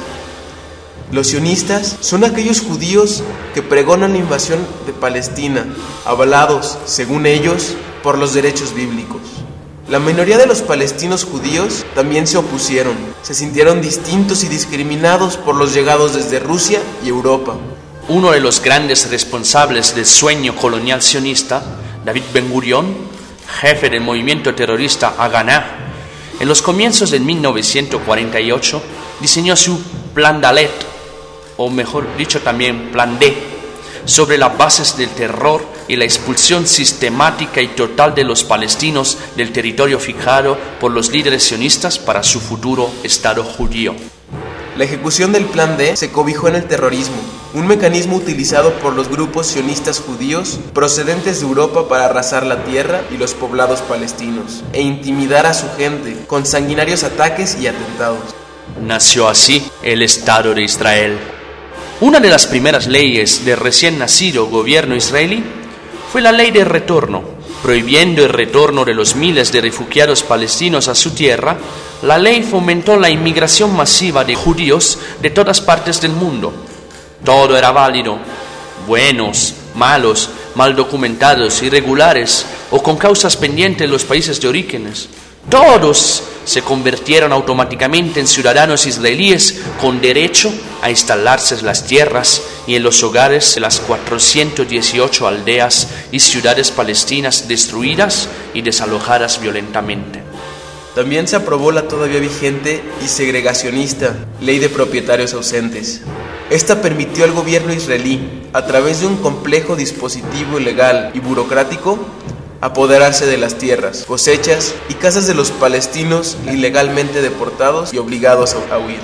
Los sionistas son aquellos judíos que pregonan la invasión de Palestina, avalados, según ellos, por los derechos bíblicos. La mayoría de los palestinos judíos también se opusieron, se sintieron distintos y discriminados por los llegados desde Rusia y Europa. Uno de los grandes responsables del sueño colonial sionista, David Ben Gurión, jefe del movimiento terrorista Haganah, en los comienzos de mil novecientos cuarenta y ocho diseñó su Plan Dalet, o mejor dicho también Plan D, sobre las bases del terror y la expulsión sistemática y total de los palestinos del territorio fijado por los líderes sionistas para su futuro Estado judío. La ejecución del Plan D se cobijó en el terrorismo, un mecanismo utilizado por los grupos sionistas judíos procedentes de Europa para arrasar la tierra y los poblados palestinos e intimidar a su gente con sanguinarios ataques y atentados. Nació así el Estado de Israel. Una de las primeras leyes del recién nacido gobierno israelí fue la ley de retorno. Prohibiendo el retorno de los miles de refugiados palestinos a su tierra, la ley fomentó la inmigración masiva de judíos de todas partes del mundo. Todo era válido: buenos, malos, mal documentados, irregulares o con causas pendientes en los países de orígenes. Todos se convirtieron automáticamente en ciudadanos israelíes con derecho a instalarse en las tierras y en los hogares de las cuatrocientas dieciocho aldeas y ciudades palestinas destruidas y desalojadas violentamente. También se aprobó la todavía vigente y segregacionista Ley de Propietarios Ausentes. Esta permitió al gobierno israelí, a través de un complejo dispositivo legal y burocrático, apoderarse de las tierras, cosechas y casas de los palestinos ilegalmente deportados y obligados a huir.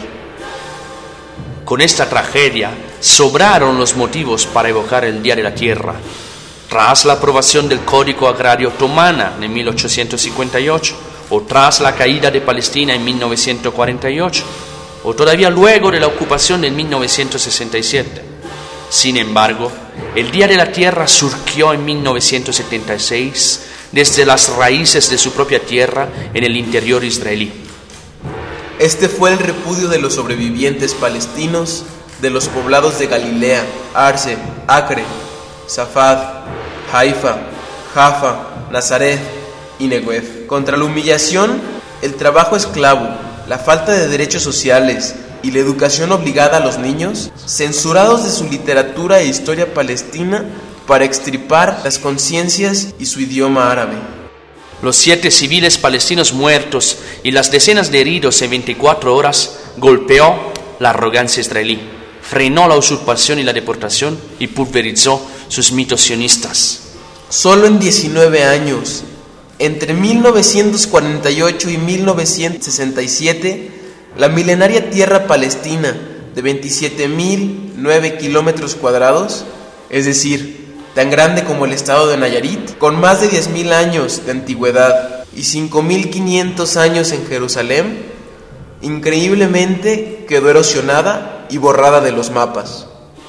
Con esta tragedia sobraron los motivos para evocar el Día de la Tierra. Tras la aprobación del Código Agrario Otomana en mil ochocientos cincuenta y ocho, o tras la caída de Palestina en mil novecientos cuarenta y ocho, o todavía luego de la ocupación en mil novecientos sesenta y siete. Sin embargo, el Día de la Tierra surgió en mil novecientos setenta y seis desde las raíces de su propia tierra en el interior israelí. Este fue el repudio de los sobrevivientes palestinos de los poblados de Galilea, Arce, Acre, Safad, Haifa, Jaffa, Nazaret y Negev, contra la humillación, el trabajo esclavo, la falta de derechos sociales y la educación obligada a los niños, censurados de su literatura e historia palestina para extirpar las conciencias y su idioma árabe. Los siete civiles palestinos muertos y las decenas de heridos en veinticuatro horas golpeó la arrogancia israelí, frenó la usurpación y la deportación y pulverizó sus mitos sionistas. Solo en diecinueve años, entre mil novecientos cuarenta y ocho y mil novecientos sesenta y siete, la milenaria tierra palestina de veintisiete mil nueve kilómetros cuadrados, es decir, tan grande como el estado de Nayarit, con más de diez mil años de antigüedad y cinco mil quinientos años en Jerusalén, increíblemente quedó erosionada y borrada de los mapas.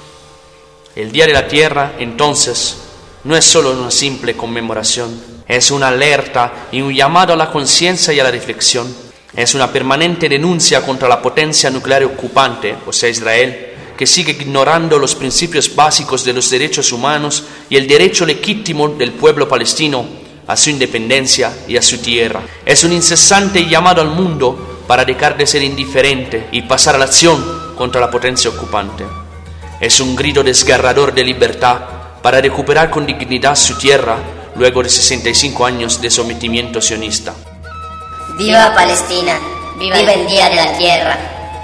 El Día de la Tierra, entonces, no es solo una simple conmemoración, es una alerta y un llamado a la conciencia y a la reflexión. Es una permanente denuncia contra la potencia nuclear ocupante, o sea Israel, que sigue ignorando los principios básicos de los derechos humanos y el derecho legítimo del pueblo palestino a su independencia y a su tierra. Es un incesante llamado al mundo para dejar de ser indiferente y pasar a la acción contra la potencia ocupante. Es un grito desgarrador de libertad para recuperar con dignidad su tierra luego de sesenta y cinco años de sometimiento sionista. ¡Viva Palestina! ¡Viva el Día de la Tierra!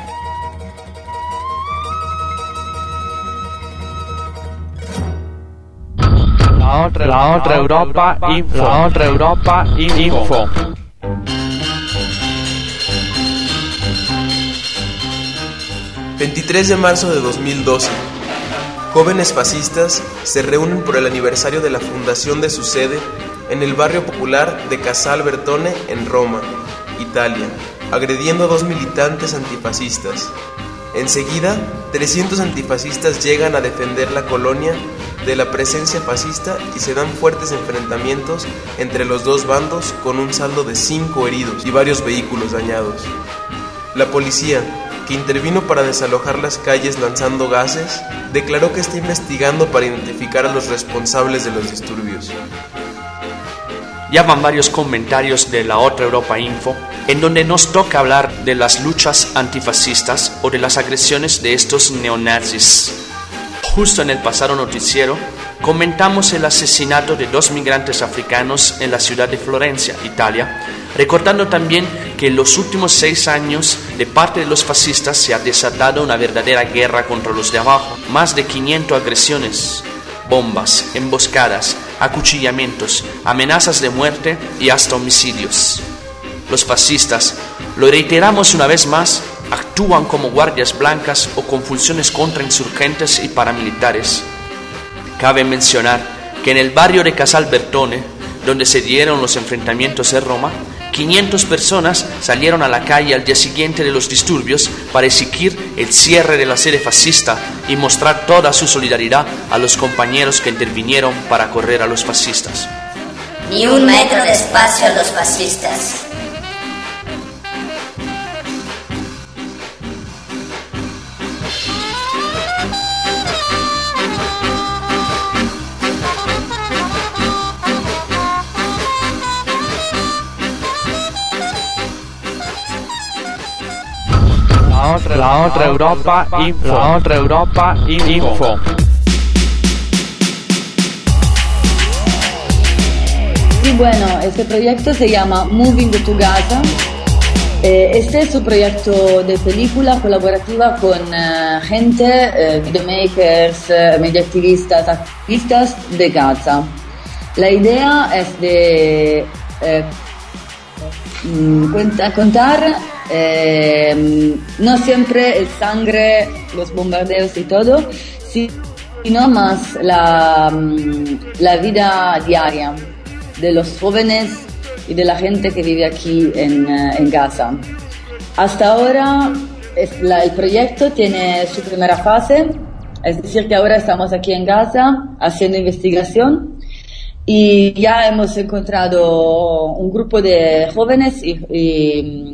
La otra, la otra Europa Info. La otra Europa Info. veintitrés de marzo de dos mil doce. Jóvenes fascistas se reúnen por el aniversario de la fundación de su sede en el barrio popular de Casal Bertone en Roma, Italia. agrediendo a dos militantes antifascistas. Enseguida, trescientos antifascistas llegan a defender la colonia de la presencia fascista y se dan fuertes enfrentamientos entre los dos bandos con un saldo de cinco heridos y varios vehículos dañados. La policía, que intervino para desalojar las calles lanzando gases, declaró que está investigando para identificar a los responsables de los disturbios. Ya van varios comentarios de la Otra Europa Info, en donde nos toca hablar de las luchas antifascistas o de las agresiones de estos neonazis. Justo en el pasado noticiero, comentamos el asesinato de dos migrantes africanos en la ciudad de Florencia, Italia, recordando también que en los últimos seis años, de parte de los fascistas, se ha desatado una verdadera guerra contra los de abajo. Más de quinientas agresiones, bombas, emboscadas, acuchillamientos, amenazas de muerte y hasta homicidios. Los fascistas, lo reiteramos una vez más, actúan como guardias blancas o con funciones contra insurgentes y paramilitares. Cabe mencionar que en el barrio de Casalbertone, donde se dieron los enfrentamientos en Roma, quinientas personas salieron a la calle al día siguiente de los disturbios para exigir el cierre de la sede fascista y mostrar toda su solidaridad a los compañeros que intervinieron para correr a los fascistas. Ni un metro de espacio a los fascistas. La otra, la otra Europa Info. La otra Europa Info. Sí, bueno, este proyecto se llama Moving to Gaza. Eh, este es un proyecto de película colaborativa con uh, gente, uh, videomakers, uh, medioactivistas, activistas de Gaza. La idea es de uh, mm, contar Eh, no siempre el sangre, los bombardeos y todo, sino más la, la vida diaria de los jóvenes y de la gente que vive aquí en, en Gaza. Hasta ahora es la, el proyecto tiene su primera fase, es decir que ahora estamos aquí en Gaza haciendo investigación y ya hemos encontrado un grupo de jóvenes y, y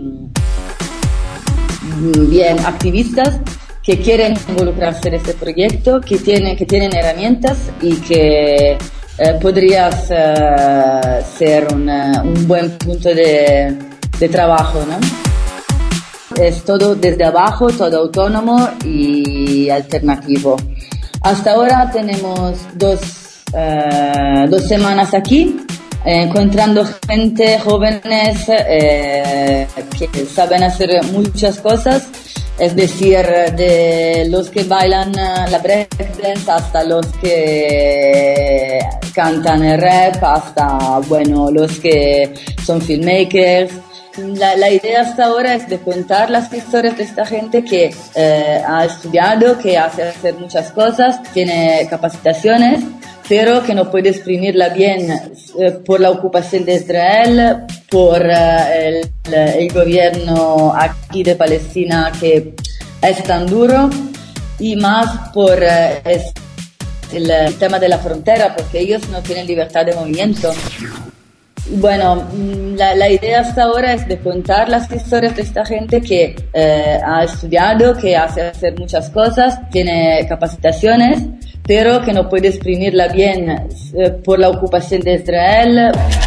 bien activistas que quieren involucrarse en este proyecto, que tienen, que tienen herramientas y que eh, podrías eh, ser una, un buen punto de, de trabajo, ¿no? Es todo desde abajo, todo autónomo y alternativo. Hasta ahora tenemos dos, eh, dos semanas aquí, Eh, encontrando gente, jóvenes eh, que saben hacer muchas cosas, es decir, de los que bailan la breakdance hasta los que cantan el rap, hasta, bueno, los que son filmmakers. La, la idea hasta ahora es de contar las historias de esta gente que eh, ha estudiado, que hace hacer muchas cosas, tiene capacitaciones, pero que no puede exprimirla bien eh, por la ocupación de Israel, por eh, el, el gobierno aquí de Palestina que es tan duro, y más por eh, es el, el tema de la frontera, porque ellos no tienen libertad de movimiento. Bueno, la, la idea hasta ahora es de contar las historias de esta gente que eh, ha estudiado, que hace hacer muchas cosas, tiene capacitaciones, pero que no puede exprimirla bien eh, por la ocupación de Israel.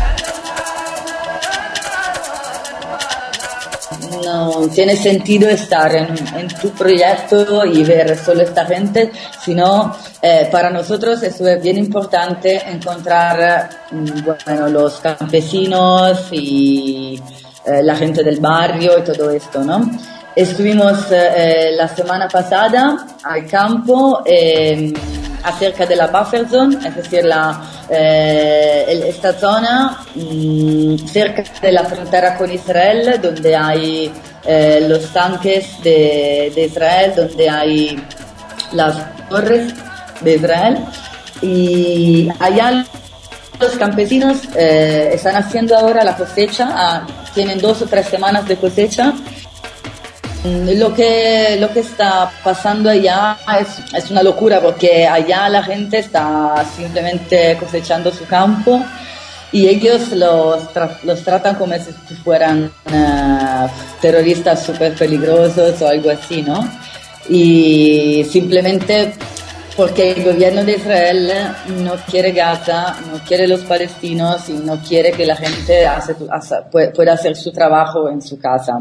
No tiene sentido estar en, en tu proyecto y ver solo esta gente, sino eh, para nosotros eso es bien importante, encontrar bueno, los campesinos y eh, la gente del barrio y todo esto, ¿no? Estuvimos eh, la semana pasada al campo eh, acerca de la buffer zone, es decir, la, eh, esta zona mmm, cerca de la frontera con Israel, donde hay eh, los tanques de, de Israel, donde hay las torres de Israel, y allá los campesinos eh, están haciendo ahora la cosecha a tienen dos o tres semanas de cosecha. Lo que, lo que está pasando allá es, es una locura, porque allá la gente está simplemente cosechando su campo y ellos los, tra- los tratan como si fueran uh, terroristas súper peligrosos o algo así, ¿no? Y simplemente porque el gobierno de Israel no quiere Gaza, no quiere los palestinos y no quiere que la gente hace, hace, pueda hacer su trabajo en su casa.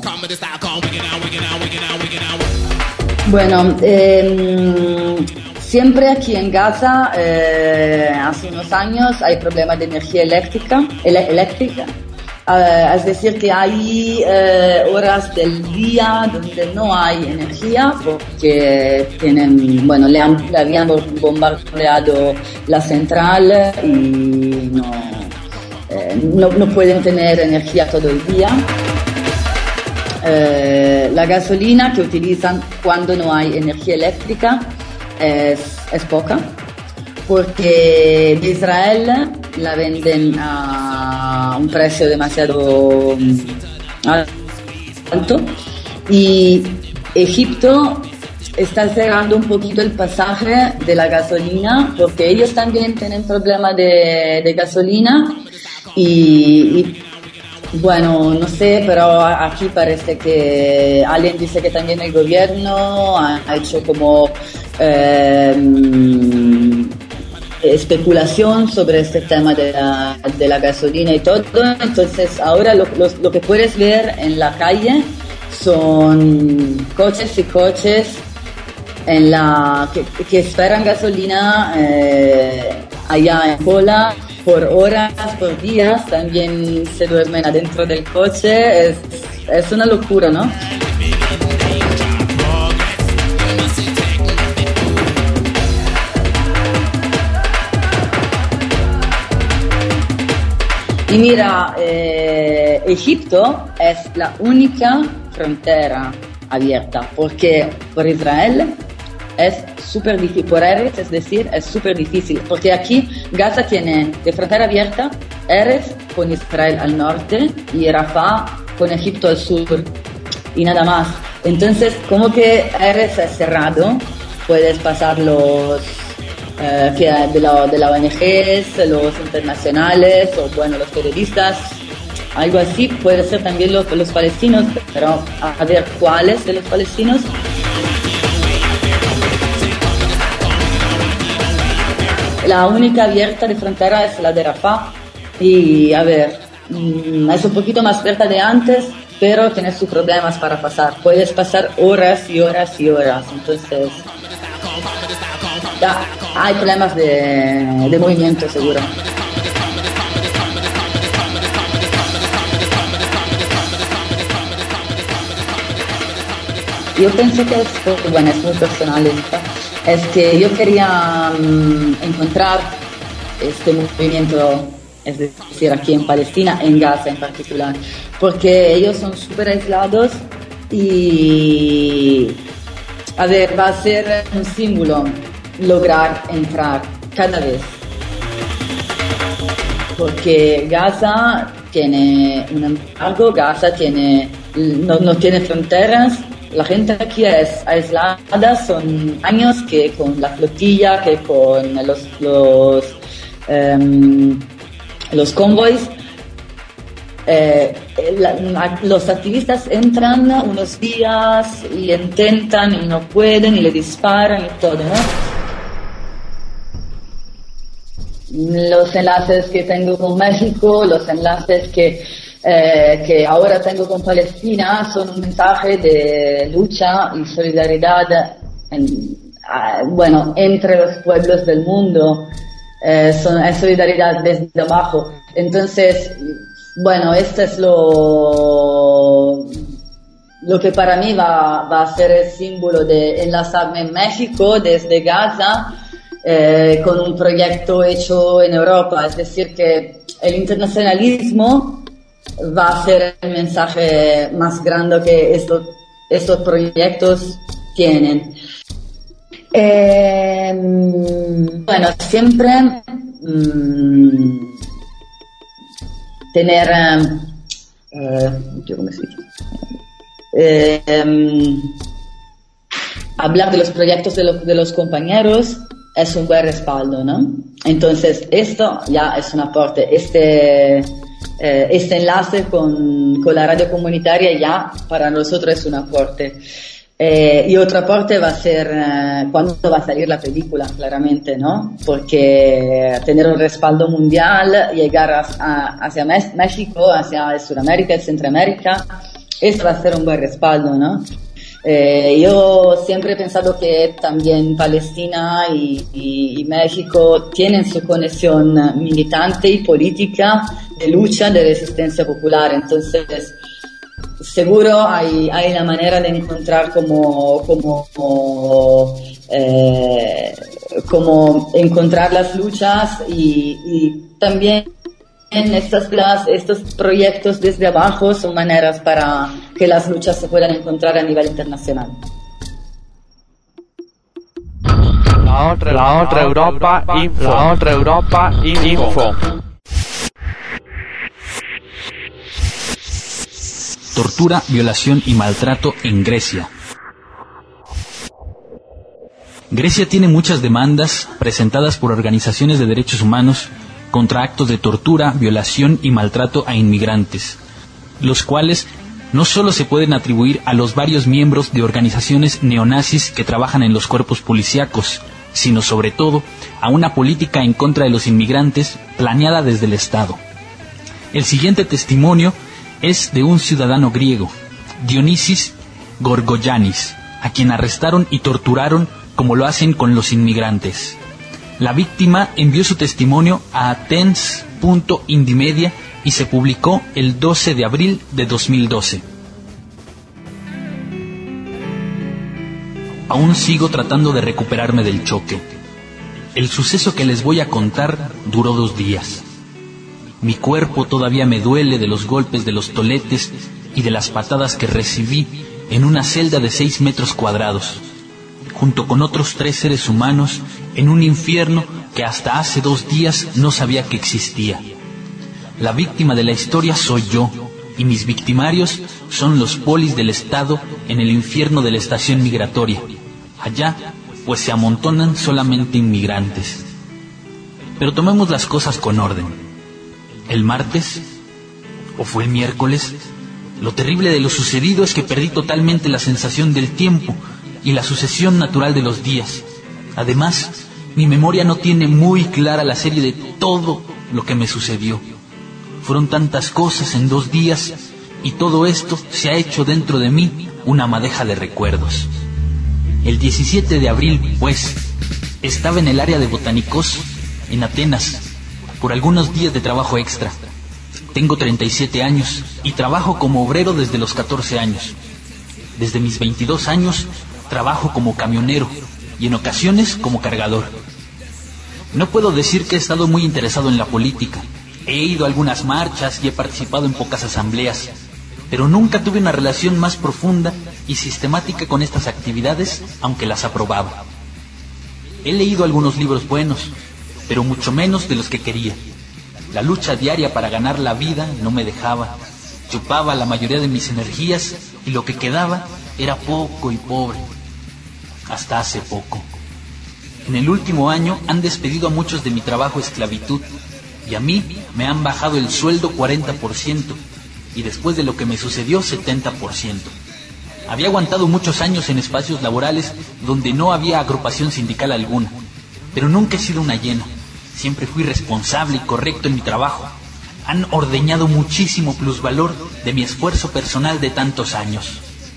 Bueno, eh, siempre aquí en Gaza, eh, hace unos años, hay problemas de energía eléctrica, ele- eléctrica. Uh, es decir, que hay uh, horas del día donde no hay energía porque tienen, bueno, le, han, le habían bombardeado la central y no, eh, no, no pueden tener energía todo el día. Uh, la gasolina que utilizan cuando no hay energía eléctrica es, es poca, porque de Israel la venden a un precio demasiado alto y Egipto está cerrando un poquito el pasaje de la gasolina porque ellos también tienen problemas de, de gasolina y, y bueno, no sé, pero aquí parece que alguien dice que también el gobierno ha, ha hecho como eh, especulación sobre este tema de la, de la gasolina y todo. Entonces ahora lo, lo, lo que puedes ver en la calle son coches y coches en la, que, que esperan gasolina eh, allá en cola por horas, por días. También se duermen adentro del coche. Es, es una locura, ¿no? Y mira, eh, Egipto es la única frontera abierta, porque por Israel es súper difícil, por Erez, es decir, es súper difícil, porque aquí Gaza tiene de frontera abierta Erez con Israel al norte y Rafah con Egipto al sur, y nada más. Entonces, como que Erez es cerrado, puedes pasar los... Uh, que de la, de la O N Gs, los internacionales o bueno, los periodistas, algo así. Puede ser también los, los palestinos, pero a ver cuáles de los palestinos. La única abierta de frontera es la de Rafah y a ver, mmm, es un poquito más abierta de antes, pero tiene sus problemas para pasar. Puedes pasar horas y horas y horas, entonces ya hay problemas de, de movimiento seguro. Yo pienso que es, bueno, es muy personal, es que yo quería um, encontrar este movimiento, es decir, aquí en Palestina, en Gaza en particular, porque ellos son súper aislados y, a ver, va a ser un símbolo lograr entrar cada vez, porque Gaza tiene un embargo, Gaza tiene, no, no tiene fronteras, la gente aquí es aislada, son años que con la flotilla, que con los, los, um, los convoys, eh, la, los activistas entran unos días y intentan y no pueden y le disparan y todo, ¿no? Los enlaces que tengo con México, los enlaces que, eh, que ahora tengo con Palestina son un mensaje de lucha y solidaridad en, uh, bueno, entre los pueblos del mundo, eh, son, es solidaridad desde abajo. Entonces, bueno, esto es lo, lo que para mí va, va a ser el símbolo de enlazarme en México desde Gaza, Eh, con un proyecto hecho en Europa, es decir, que el internacionalismo va a ser el mensaje más grande que estos, estos proyectos tienen. Eh, bueno, siempre mmm, tener eh, ¿cómo se dice? Eh, um, hablar de los proyectos de, lo, de los compañeros es un buen respaldo, ¿no? Entonces, esto ya es un aporte. Este, eh, este enlace con, con la radio comunitaria ya para nosotros es un aporte. Eh, y otro aporte va a ser eh, cuándo va a salir la película, claramente, ¿no? Porque tener un respaldo mundial, llegar a, a, hacia México, hacia Sudamérica, Centroamérica, eso va a ser un buen respaldo, ¿no? Eh, yo siempre he pensado que también Palestina y, y, y México tienen su conexión militante y política de lucha, de resistencia popular, entonces seguro hay, hay la manera de encontrar como, como, como, eh, como encontrar las luchas y, y también en estas, las, estos proyectos desde abajo son maneras para que las luchas se puedan encontrar a nivel internacional. La otra, la otra Europa Info. La otra Europa Info. Tortura, violación y maltrato en Grecia. Grecia tiene muchas demandas presentadas por organizaciones de derechos humanos contra actos de tortura, violación y maltrato a inmigrantes, los cuales no solo se pueden atribuir a los varios miembros de organizaciones neonazis que trabajan en los cuerpos policíacos, sino sobre todo a una política en contra de los inmigrantes planeada desde el Estado. El siguiente testimonio es de un ciudadano griego, Dionisis Gorgoyanis, a quien arrestaron y torturaron como lo hacen con los inmigrantes. La víctima envió su testimonio a Athens punto Indymedia y se publicó el doce de abril de dos mil doce. Aún sigo tratando de recuperarme del choque. El suceso que les voy a contar duró dos días. Mi cuerpo todavía me duele de los golpes de los toletes y de las patadas que recibí en una celda de seis metros cuadrados, junto con otros tres seres humanos en un infierno que hasta hace dos días no sabía que existía. La víctima de la historia soy yo, y mis victimarios son los polis del Estado en el infierno de la estación migratoria. Allá, pues se amontonan solamente inmigrantes. Pero tomemos las cosas con orden. El martes, o fue el miércoles, lo terrible de lo sucedido es que perdí totalmente la sensación del tiempo y la sucesión natural de los días. Además, mi memoria no tiene muy clara la serie de todo lo que me sucedió. Fueron tantas cosas en dos días y todo esto se ha hecho dentro de mí una madeja de recuerdos. El diecisiete de abril, pues, estaba en el área de botánicos en Atenas por algunos días de trabajo extra. Tengo treinta y siete años y trabajo como obrero desde los catorce años. Desde mis veintidós años trabajo como camionero y en ocasiones como cargador. No puedo decir que he estado muy interesado en la política. He ido a algunas marchas y he participado en pocas asambleas, pero nunca tuve una relación más profunda y sistemática con estas actividades, aunque las aprobaba. He leído algunos libros buenos, pero mucho menos de los que quería. La lucha diaria para ganar la vida no me dejaba. Chupaba la mayoría de mis energías y lo que quedaba era poco y pobre. Hasta hace poco. En el último año han despedido a muchos de mi trabajo esclavitud y a mí me han bajado el sueldo cuarenta por ciento y después de lo que me sucedió setenta por ciento. Había aguantado muchos años en espacios laborales donde no había agrupación sindical alguna, pero nunca he sido una hiena. Siempre fui responsable y correcto en mi trabajo. Han ordeñado muchísimo plusvalor de mi esfuerzo personal de tantos años.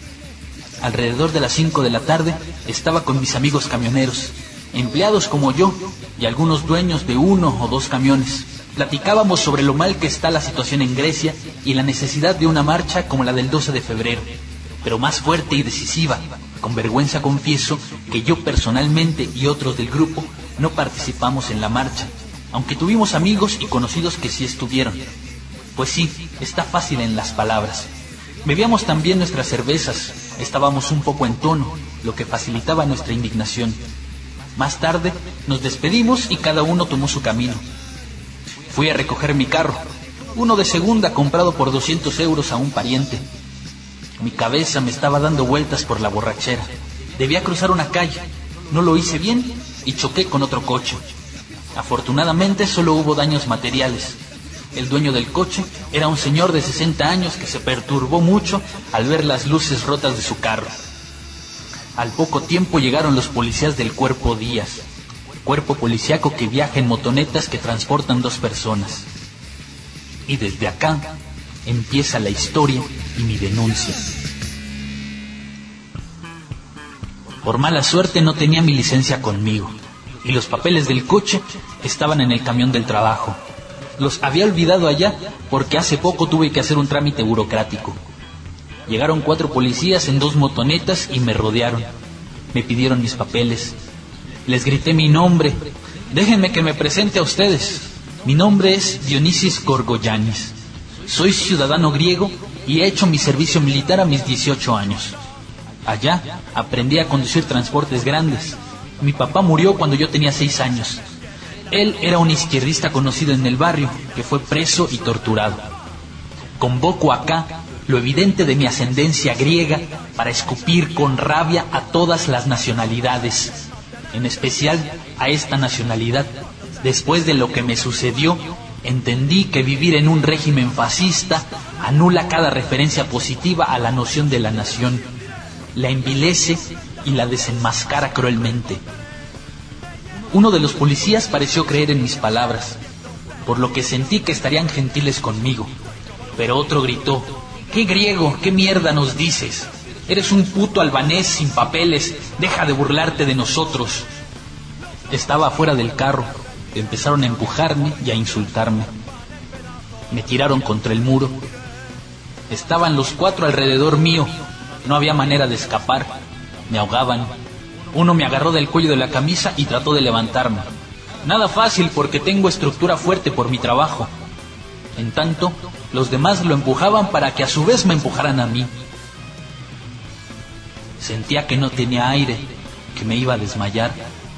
Alrededor de las cinco de la tarde estaba con mis amigos camioneros, empleados como yo y algunos dueños de uno o dos camiones. Platicábamos sobre lo mal que está la situación en Grecia y la necesidad de una marcha como la del doce de febrero, pero más fuerte y decisiva. Con vergüenza confieso que yo personalmente y otros del grupo no participamos en la marcha, aunque tuvimos amigos y conocidos que sí estuvieron. Pues sí, está fácil en las palabras. Bebíamos también nuestras cervezas, estábamos un poco en tono, lo que facilitaba nuestra indignación. Más tarde nos despedimos y cada uno tomó su camino. Fui a recoger mi carro, uno de segunda comprado por doscientos euros a un pariente. Mi cabeza me estaba dando vueltas por la borrachera. Debía cruzar una calle, no lo hice bien y choqué con otro coche. Afortunadamente solo hubo daños materiales. El dueño del coche era un señor de sesenta años que se perturbó mucho al ver las luces rotas de su carro. Al poco tiempo llegaron los policías del Cuerpo Díaz, cuerpo policíaco que viaja en motonetas que transportan dos personas. Y desde acá empieza la historia y mi denuncia. Por mala suerte no tenía mi licencia conmigo y los papeles del coche estaban en el camión del trabajo. Los había olvidado allá porque hace poco tuve que hacer un trámite burocrático. Llegaron cuatro policías en dos motonetas y me rodearon. Me pidieron mis papeles. Les grité mi nombre. Déjenme que me presente a ustedes. Mi nombre es Dionisis Gorgoyanis. Soy ciudadano griego y he hecho mi servicio militar a mis dieciocho años. Allá aprendí a conducir transportes grandes. Mi papá murió cuando yo tenía seis años. Él era un izquierdista conocido en el barrio que fue preso y torturado. Convoco acá lo evidente de mi ascendencia griega para escupir con rabia a todas las nacionalidades, en especial a esta nacionalidad. Después de lo que me sucedió, entendí que vivir en un régimen fascista anula cada referencia positiva a la noción de la nación, la envilece y la desenmascara cruelmente. Uno de los policías pareció creer en mis palabras, por lo que sentí que estarían gentiles conmigo, pero otro gritó: «¿Qué griego? ¿Qué mierda nos dices? Eres un puto albanés sin papeles, deja de burlarte de nosotros». Estaba afuera del carro. Empezaron a empujarme y a insultarme. Me tiraron contra el muro. Estaban los cuatro alrededor mío. No había manera de escapar. Me ahogaban. Uno me agarró del cuello de la camisa y trató de levantarme. Nada fácil porque tengo estructura fuerte por mi trabajo. En tanto, los demás lo empujaban para que a su vez me empujaran a mí. Sentía que no tenía aire, que me iba a desmayar.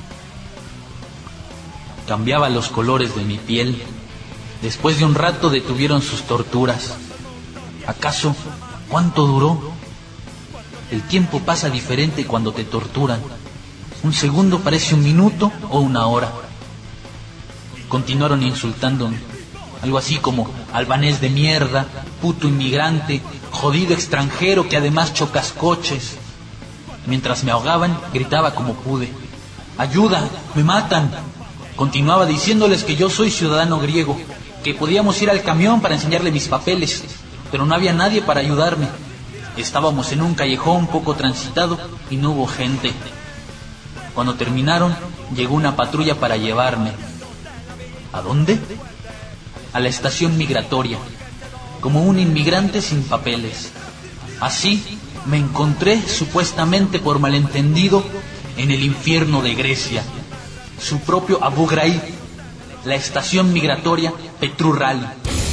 Cambiaba los colores de mi piel. Después de un rato detuvieron sus torturas. ¿Acaso cuánto duró? El tiempo pasa diferente cuando te torturan. Un segundo parece un minuto o una hora. Continuaron insultándome. Algo así como albanés de mierda, puto inmigrante, jodido extranjero que además chocas coches. Mientras me ahogaban, gritaba como pude: ¡ayuda! ¡Me matan! Continuaba diciéndoles que yo soy ciudadano griego, que podíamos ir al camión para enseñarle mis papeles, pero no había nadie para ayudarme. Estábamos en un callejón poco transitado y no hubo gente. Cuando terminaron, llegó una patrulla para llevarme. ¿A dónde? A la estación migratoria, como un inmigrante sin papeles. Así me encontré, supuestamente por malentendido, en el infierno de Grecia, su propio Abu Ghraib, la estación migratoria Petrurrali.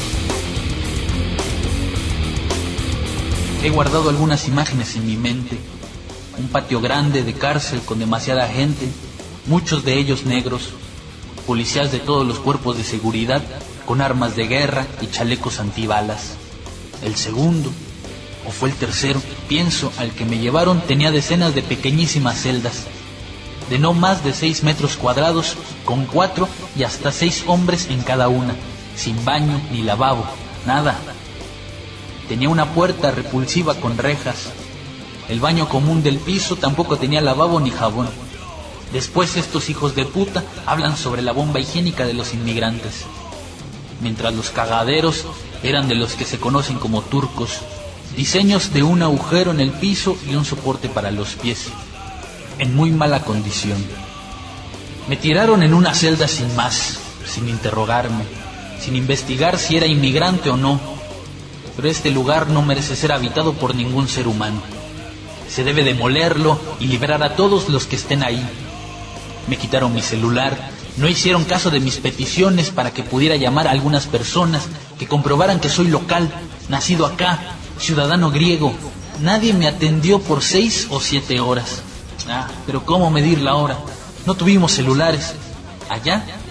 He guardado algunas imágenes en mi mente. Un patio grande de cárcel con demasiada gente, muchos de ellos negros, policías de todos los cuerpos de seguridad con armas de guerra y chalecos antibalas. El segundo, o fue el tercero, pienso, al que me llevaron tenía decenas de pequeñísimas celdas, de no más de seis metros cuadrados, con cuatro y hasta seis hombres en cada una, sin baño ni lavabo, nada. Tenía una puerta repulsiva con rejas. El baño común del piso tampoco tenía lavabo ni jabón. Después estos hijos de puta hablan sobre la bomba higiénica de los inmigrantes, mientras los cagaderos eran de los que se conocen como turcos, diseños de un agujero en el piso y un soporte para los pies, en muy mala condición. Me tiraron en una celda sin más, sin interrogarme, sin investigar si era inmigrante o no. Pero este lugar no merece ser habitado por ningún ser humano. Se debe demolerlo y liberar a todos los que estén ahí. Me quitaron mi celular, no hicieron caso de mis peticiones para que pudiera llamar a algunas personas que comprobaran que soy local, nacido acá, ciudadano griego. Nadie me atendió por seis o siete horas. Ah, pero ¿cómo medir la hora? No tuvimos celulares. Allá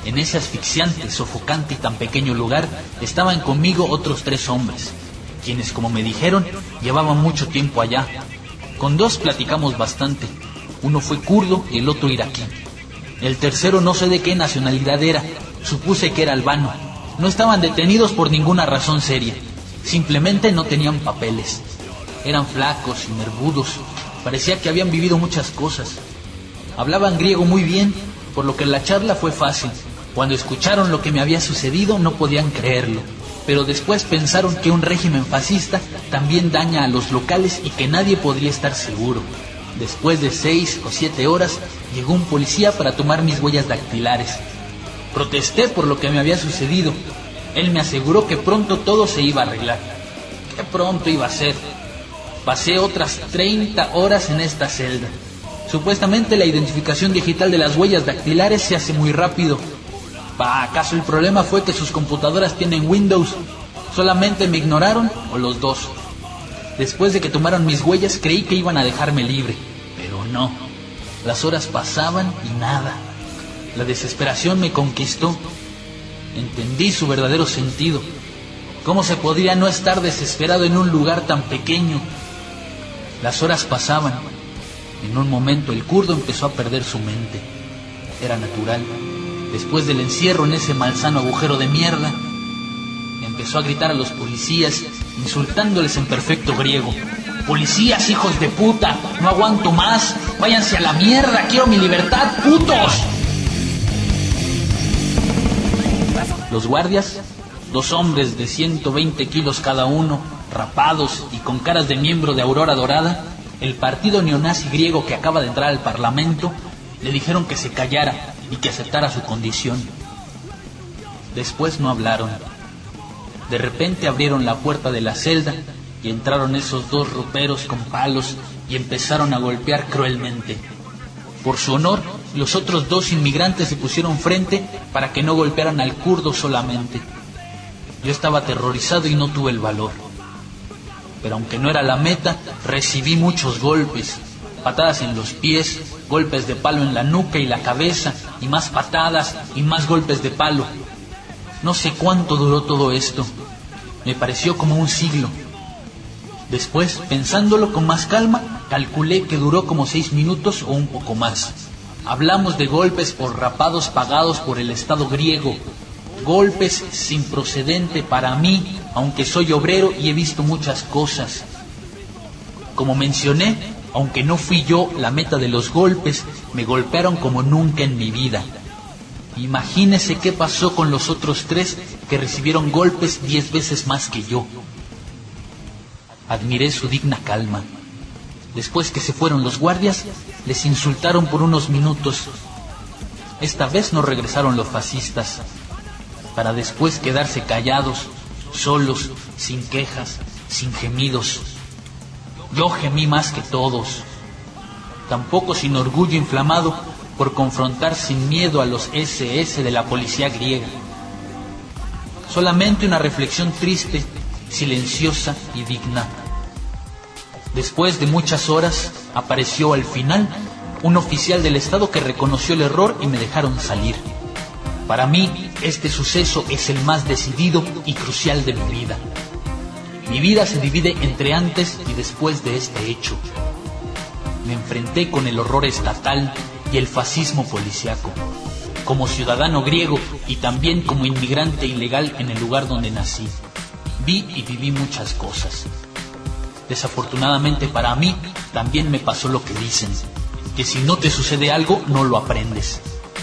En ese asfixiante, sofocante y tan pequeño lugar estaban conmigo otros tres hombres, quienes, como me dijeron, llevaban mucho tiempo allá. Con dos platicamos bastante. Uno fue kurdo y el otro iraquí. El tercero no sé de qué nacionalidad era. Supuse que era albano. No estaban detenidos por ninguna razón seria. Simplemente no tenían papeles. Eran flacos y nervudos. Parecía que habían vivido muchas cosas. Hablaban griego muy bien, por lo que la charla fue fácil. Cuando escucharon lo que me había sucedido no podían creerlo. Pero después pensaron que un régimen fascista también daña a los locales y que nadie podría estar seguro. Después de seis o siete horas, llegó un policía para tomar mis huellas dactilares. Protesté por lo que me había sucedido. Él me aseguró que pronto todo se iba a arreglar. ¿Qué pronto iba a ser? Pasé otras treinta horas en esta celda. Supuestamente la identificación digital de las huellas dactilares se hace muy rápido. ¿Pa acaso el problema fue que sus computadoras tienen Windows? ¿Solamente me ignoraron o los dos? Después de que tomaron mis huellas creí que iban a dejarme libre, pero no. Las horas pasaban y nada. La desesperación me conquistó. Entendí su verdadero sentido. ¿Cómo se podría no estar desesperado en un lugar tan pequeño? Las horas pasaban. En un momento el kurdo empezó a perder su mente. Era natural. Después del encierro en ese malsano agujero de mierda, empezó a gritar a los policías, insultándoles en perfecto griego. ¡Policías, hijos de puta! ¡No aguanto más! ¡Váyanse a la mierda! ¡Quiero mi libertad, putos! Los guardias, dos hombres de ciento veinte kilos cada uno, rapados y con caras de miembro de Aurora Dorada, el partido neonazi griego que acaba de entrar al parlamento, le dijeron que se callara y que aceptara su condición. Después no hablaron. De repente abrieron la puerta de la celda y entraron esos dos roperos con palos y empezaron a golpear cruelmente. Por su honor, los otros dos inmigrantes se pusieron frente para que no golpearan al kurdo solamente. Yo estaba aterrorizado y no tuve el valor. Pero aunque no era la meta, recibí muchos golpes, patadas en los pies, golpes de palo en la nuca y la cabeza, y más patadas y más golpes de palo. No sé cuánto duró todo esto. Me pareció como un siglo. Después, pensándolo con más calma, calculé que duró como seis minutos o un poco más. Hablamos de golpes por rapados pagados por el Estado griego. Golpes sin procedente para mí, aunque soy obrero y he visto muchas cosas. Como mencioné, aunque no fui yo la meta de los golpes, me golpearon como nunca en mi vida. Imagínese qué pasó con los otros tres que recibieron golpes diez veces más que yo. Admiré su digna calma. Después que se fueron los guardias, les insultaron por unos minutos. Esta vez no regresaron los fascistas, para después quedarse callados, solos, sin quejas, sin gemidos. Yo gemí más que todos, tampoco sin orgullo inflamado por confrontar sin miedo a los ese ese de la policía griega. Solamente una reflexión triste, silenciosa y digna. Después de muchas horas, apareció al final un oficial del Estado que reconoció el error y me dejaron salir. Para mí, este suceso es el más decidido y crucial de mi vida. Mi vida se divide entre antes y después de este hecho. Me enfrenté con el horror estatal y el fascismo policiaco, como ciudadano griego y también como inmigrante ilegal en el lugar donde nací. Vi y viví muchas cosas. Desafortunadamente para mí, también me pasó lo que dicen, que si no te sucede algo, no lo aprendes.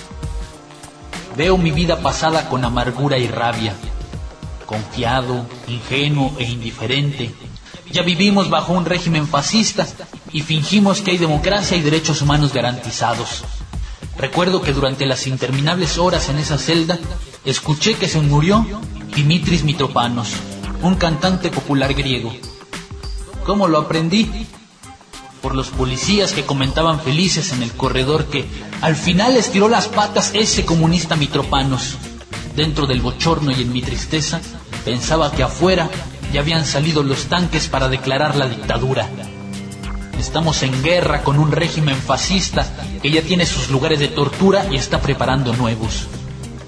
Veo mi vida pasada con amargura y rabia, confiado, ingenuo e indiferente. Ya vivimos bajo un régimen fascista y fingimos que hay democracia y derechos humanos garantizados. Recuerdo que durante las interminables horas en esa celda, escuché que se murió Dimitris Mitropanos, un cantante popular griego. ¿Cómo lo aprendí? Por los policías que comentaban felices en el corredor que al final estiró las patas ese comunista Mitropanos. Dentro del bochorno y en mi tristeza, pensaba que afuera ya habían salido los tanques para declarar la dictadura. Estamos en guerra con un régimen fascista que ya tiene sus lugares de tortura y está preparando nuevos.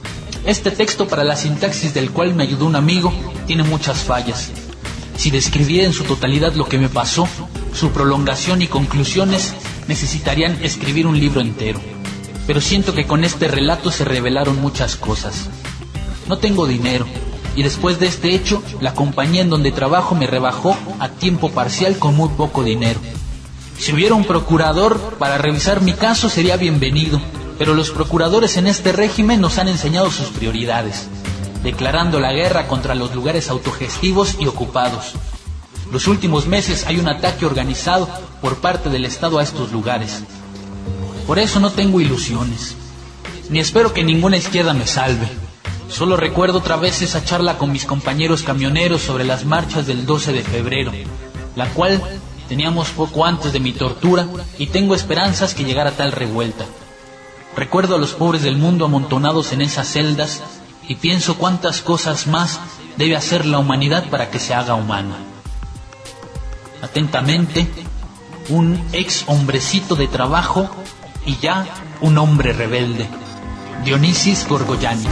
Este texto, para la sintaxis del cual me ayudó un amigo, tiene muchas fallas. Si describiera en su totalidad lo que me pasó, su prolongación y conclusiones necesitarían escribir un libro entero. Pero siento que con este relato se revelaron muchas cosas. No tengo dinero, y después de este hecho, la compañía en donde trabajo me rebajó a tiempo parcial con muy poco dinero. Si hubiera un procurador para revisar mi caso, sería bienvenido, pero los procuradores en este régimen nos han enseñado sus prioridades, declarando la guerra contra los lugares autogestivos y ocupados. Los últimos meses hay un ataque organizado por parte del Estado a estos lugares. Por eso no tengo ilusiones, ni espero que ninguna izquierda me salve. Solo recuerdo otra vez esa charla con mis compañeros camioneros sobre las marchas del doce de febrero, la cual teníamos poco antes de mi tortura, y tengo esperanzas que llegara tal revuelta. Recuerdo a los pobres del mundo amontonados en esas celdas y pienso cuántas cosas más debe hacer la humanidad para que se haga humana. Atentamente, un ex hombrecito de trabajo y ya un hombre rebelde, Dionisis Gorgoyanis.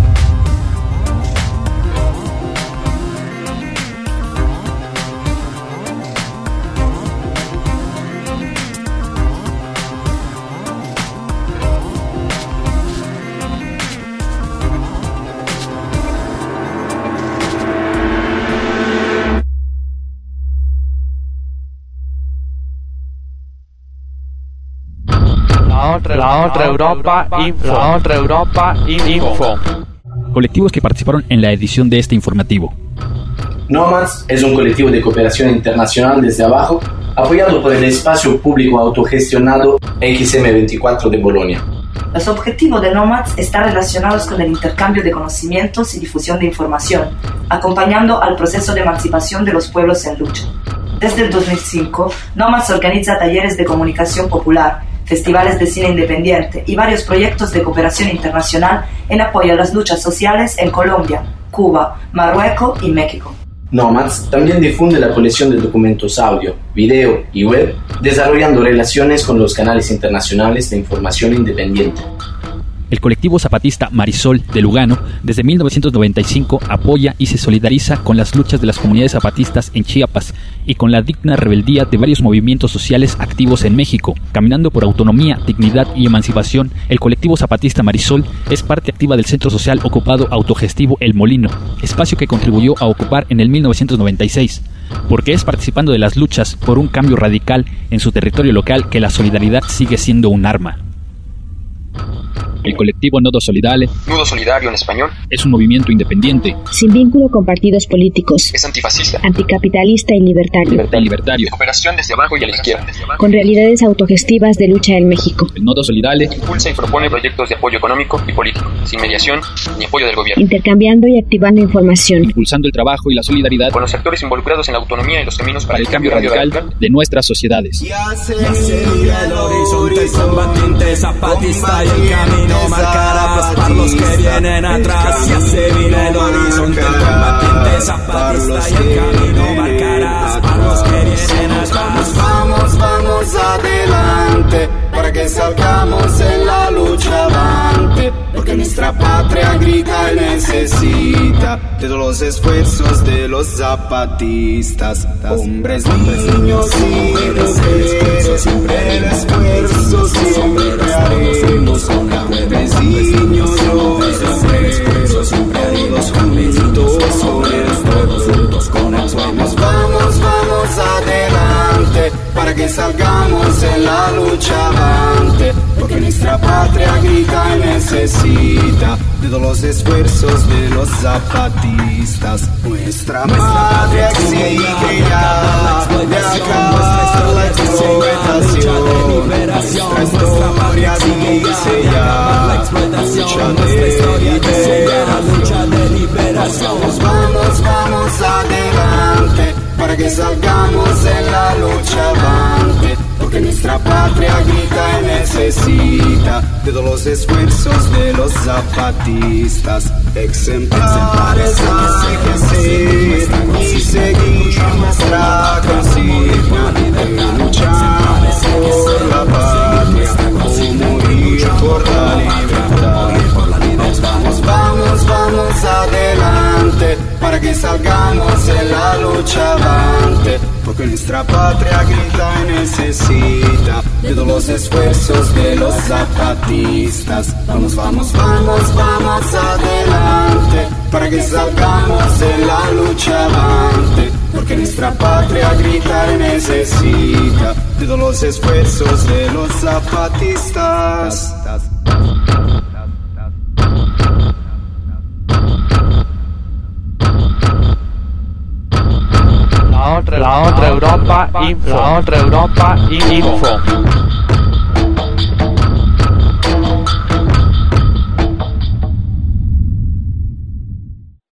La otra Europa Info. La otra Europa Info. Colectivos que participaron en la edición de este informativo. Nomads es un colectivo de cooperación internacional desde abajo, apoyado por el espacio público autogestionado X M veinticuatro de Bolonia. Los objetivos de Nomads están relacionados con el intercambio de conocimientos y difusión de información, acompañando al proceso de emancipación de los pueblos en lucha. Desde el dos mil cinco, Nomads organiza talleres de comunicación popular, festivales de cine independiente y varios proyectos de cooperación internacional en apoyo a las luchas sociales en Colombia, Cuba, Marruecos y México. Nomads también difunde la colección de documentos audio, video y web, desarrollando relaciones con los canales internacionales de información independiente. El colectivo zapatista Marisol de Lugano, desde mil novecientos noventa y cinco, apoya y se solidariza con las luchas de las comunidades zapatistas en Chiapas y con la digna rebeldía de varios movimientos sociales activos en México. Caminando por autonomía, dignidad y emancipación, el colectivo zapatista Marisol es parte activa del Centro Social Ocupado Autogestivo El Molino, espacio que contribuyó a ocupar en el mil novecientos noventa y seis, porque es participando de las luchas por un cambio radical en su territorio local que la solidaridad sigue siendo un arma. El colectivo Nodo Solidale, Nudo Solidario en español, es un movimiento independiente, sin vínculo con partidos políticos, es antifascista, anticapitalista y libertario, libertad, libertario, de cooperación desde abajo y a la izquierda, con realidades autogestivas de lucha en México. El Nodo Solidale impulsa y propone proyectos de apoyo económico y político, sin mediación ni apoyo del gobierno, intercambiando y activando información, impulsando el trabajo y la solidaridad con los actores involucrados en la autonomía y los caminos para, para el cambio radical, radical de nuestras sociedades. Ya se mira el horizonte combatiente zapatista y el camino marcará para los que vienen atrás. Ya se mira el horizonte combatiente zapatista y el camino marcará para los que vienen atrás. Vamos, vamos adelante para que salgamos en la lucha avante, porque nuestra patria grita y necesita de todos los esfuerzos de los zapatistas, hombres, niños y mujeres, siempre el esfuerzo siempre haremos, hombres, niños y mujeres, todos juntos todos juntos con el vamos, vamos, vamos adelante para que salgamos en la lucha avante, porque nuestra patria grita y necesita de todos los esfuerzos de los zapatistas. Nuestra patria exige ya de acabar la explotación, nuestra historia dice ya lucha de liberación. Vamos, vamos adelante para que salgamos en la lucha avante, porque nuestra patria grita y necesita de todos los esfuerzos de los zapatistas. Exemplares hay que ser y seguir nuestra consigna de luchar por la patria o morir por la libertad. Vamos, vamos nuestra patria grita y necesita de todos los esfuerzos de los zapatistas. Vamos, vamos, vamos, vamos adelante, para que salgamos de la lucha avante, porque nuestra patria grita y necesita de todos los esfuerzos de los zapatistas. La otra, la otra Europa Info, la otra Europa Info.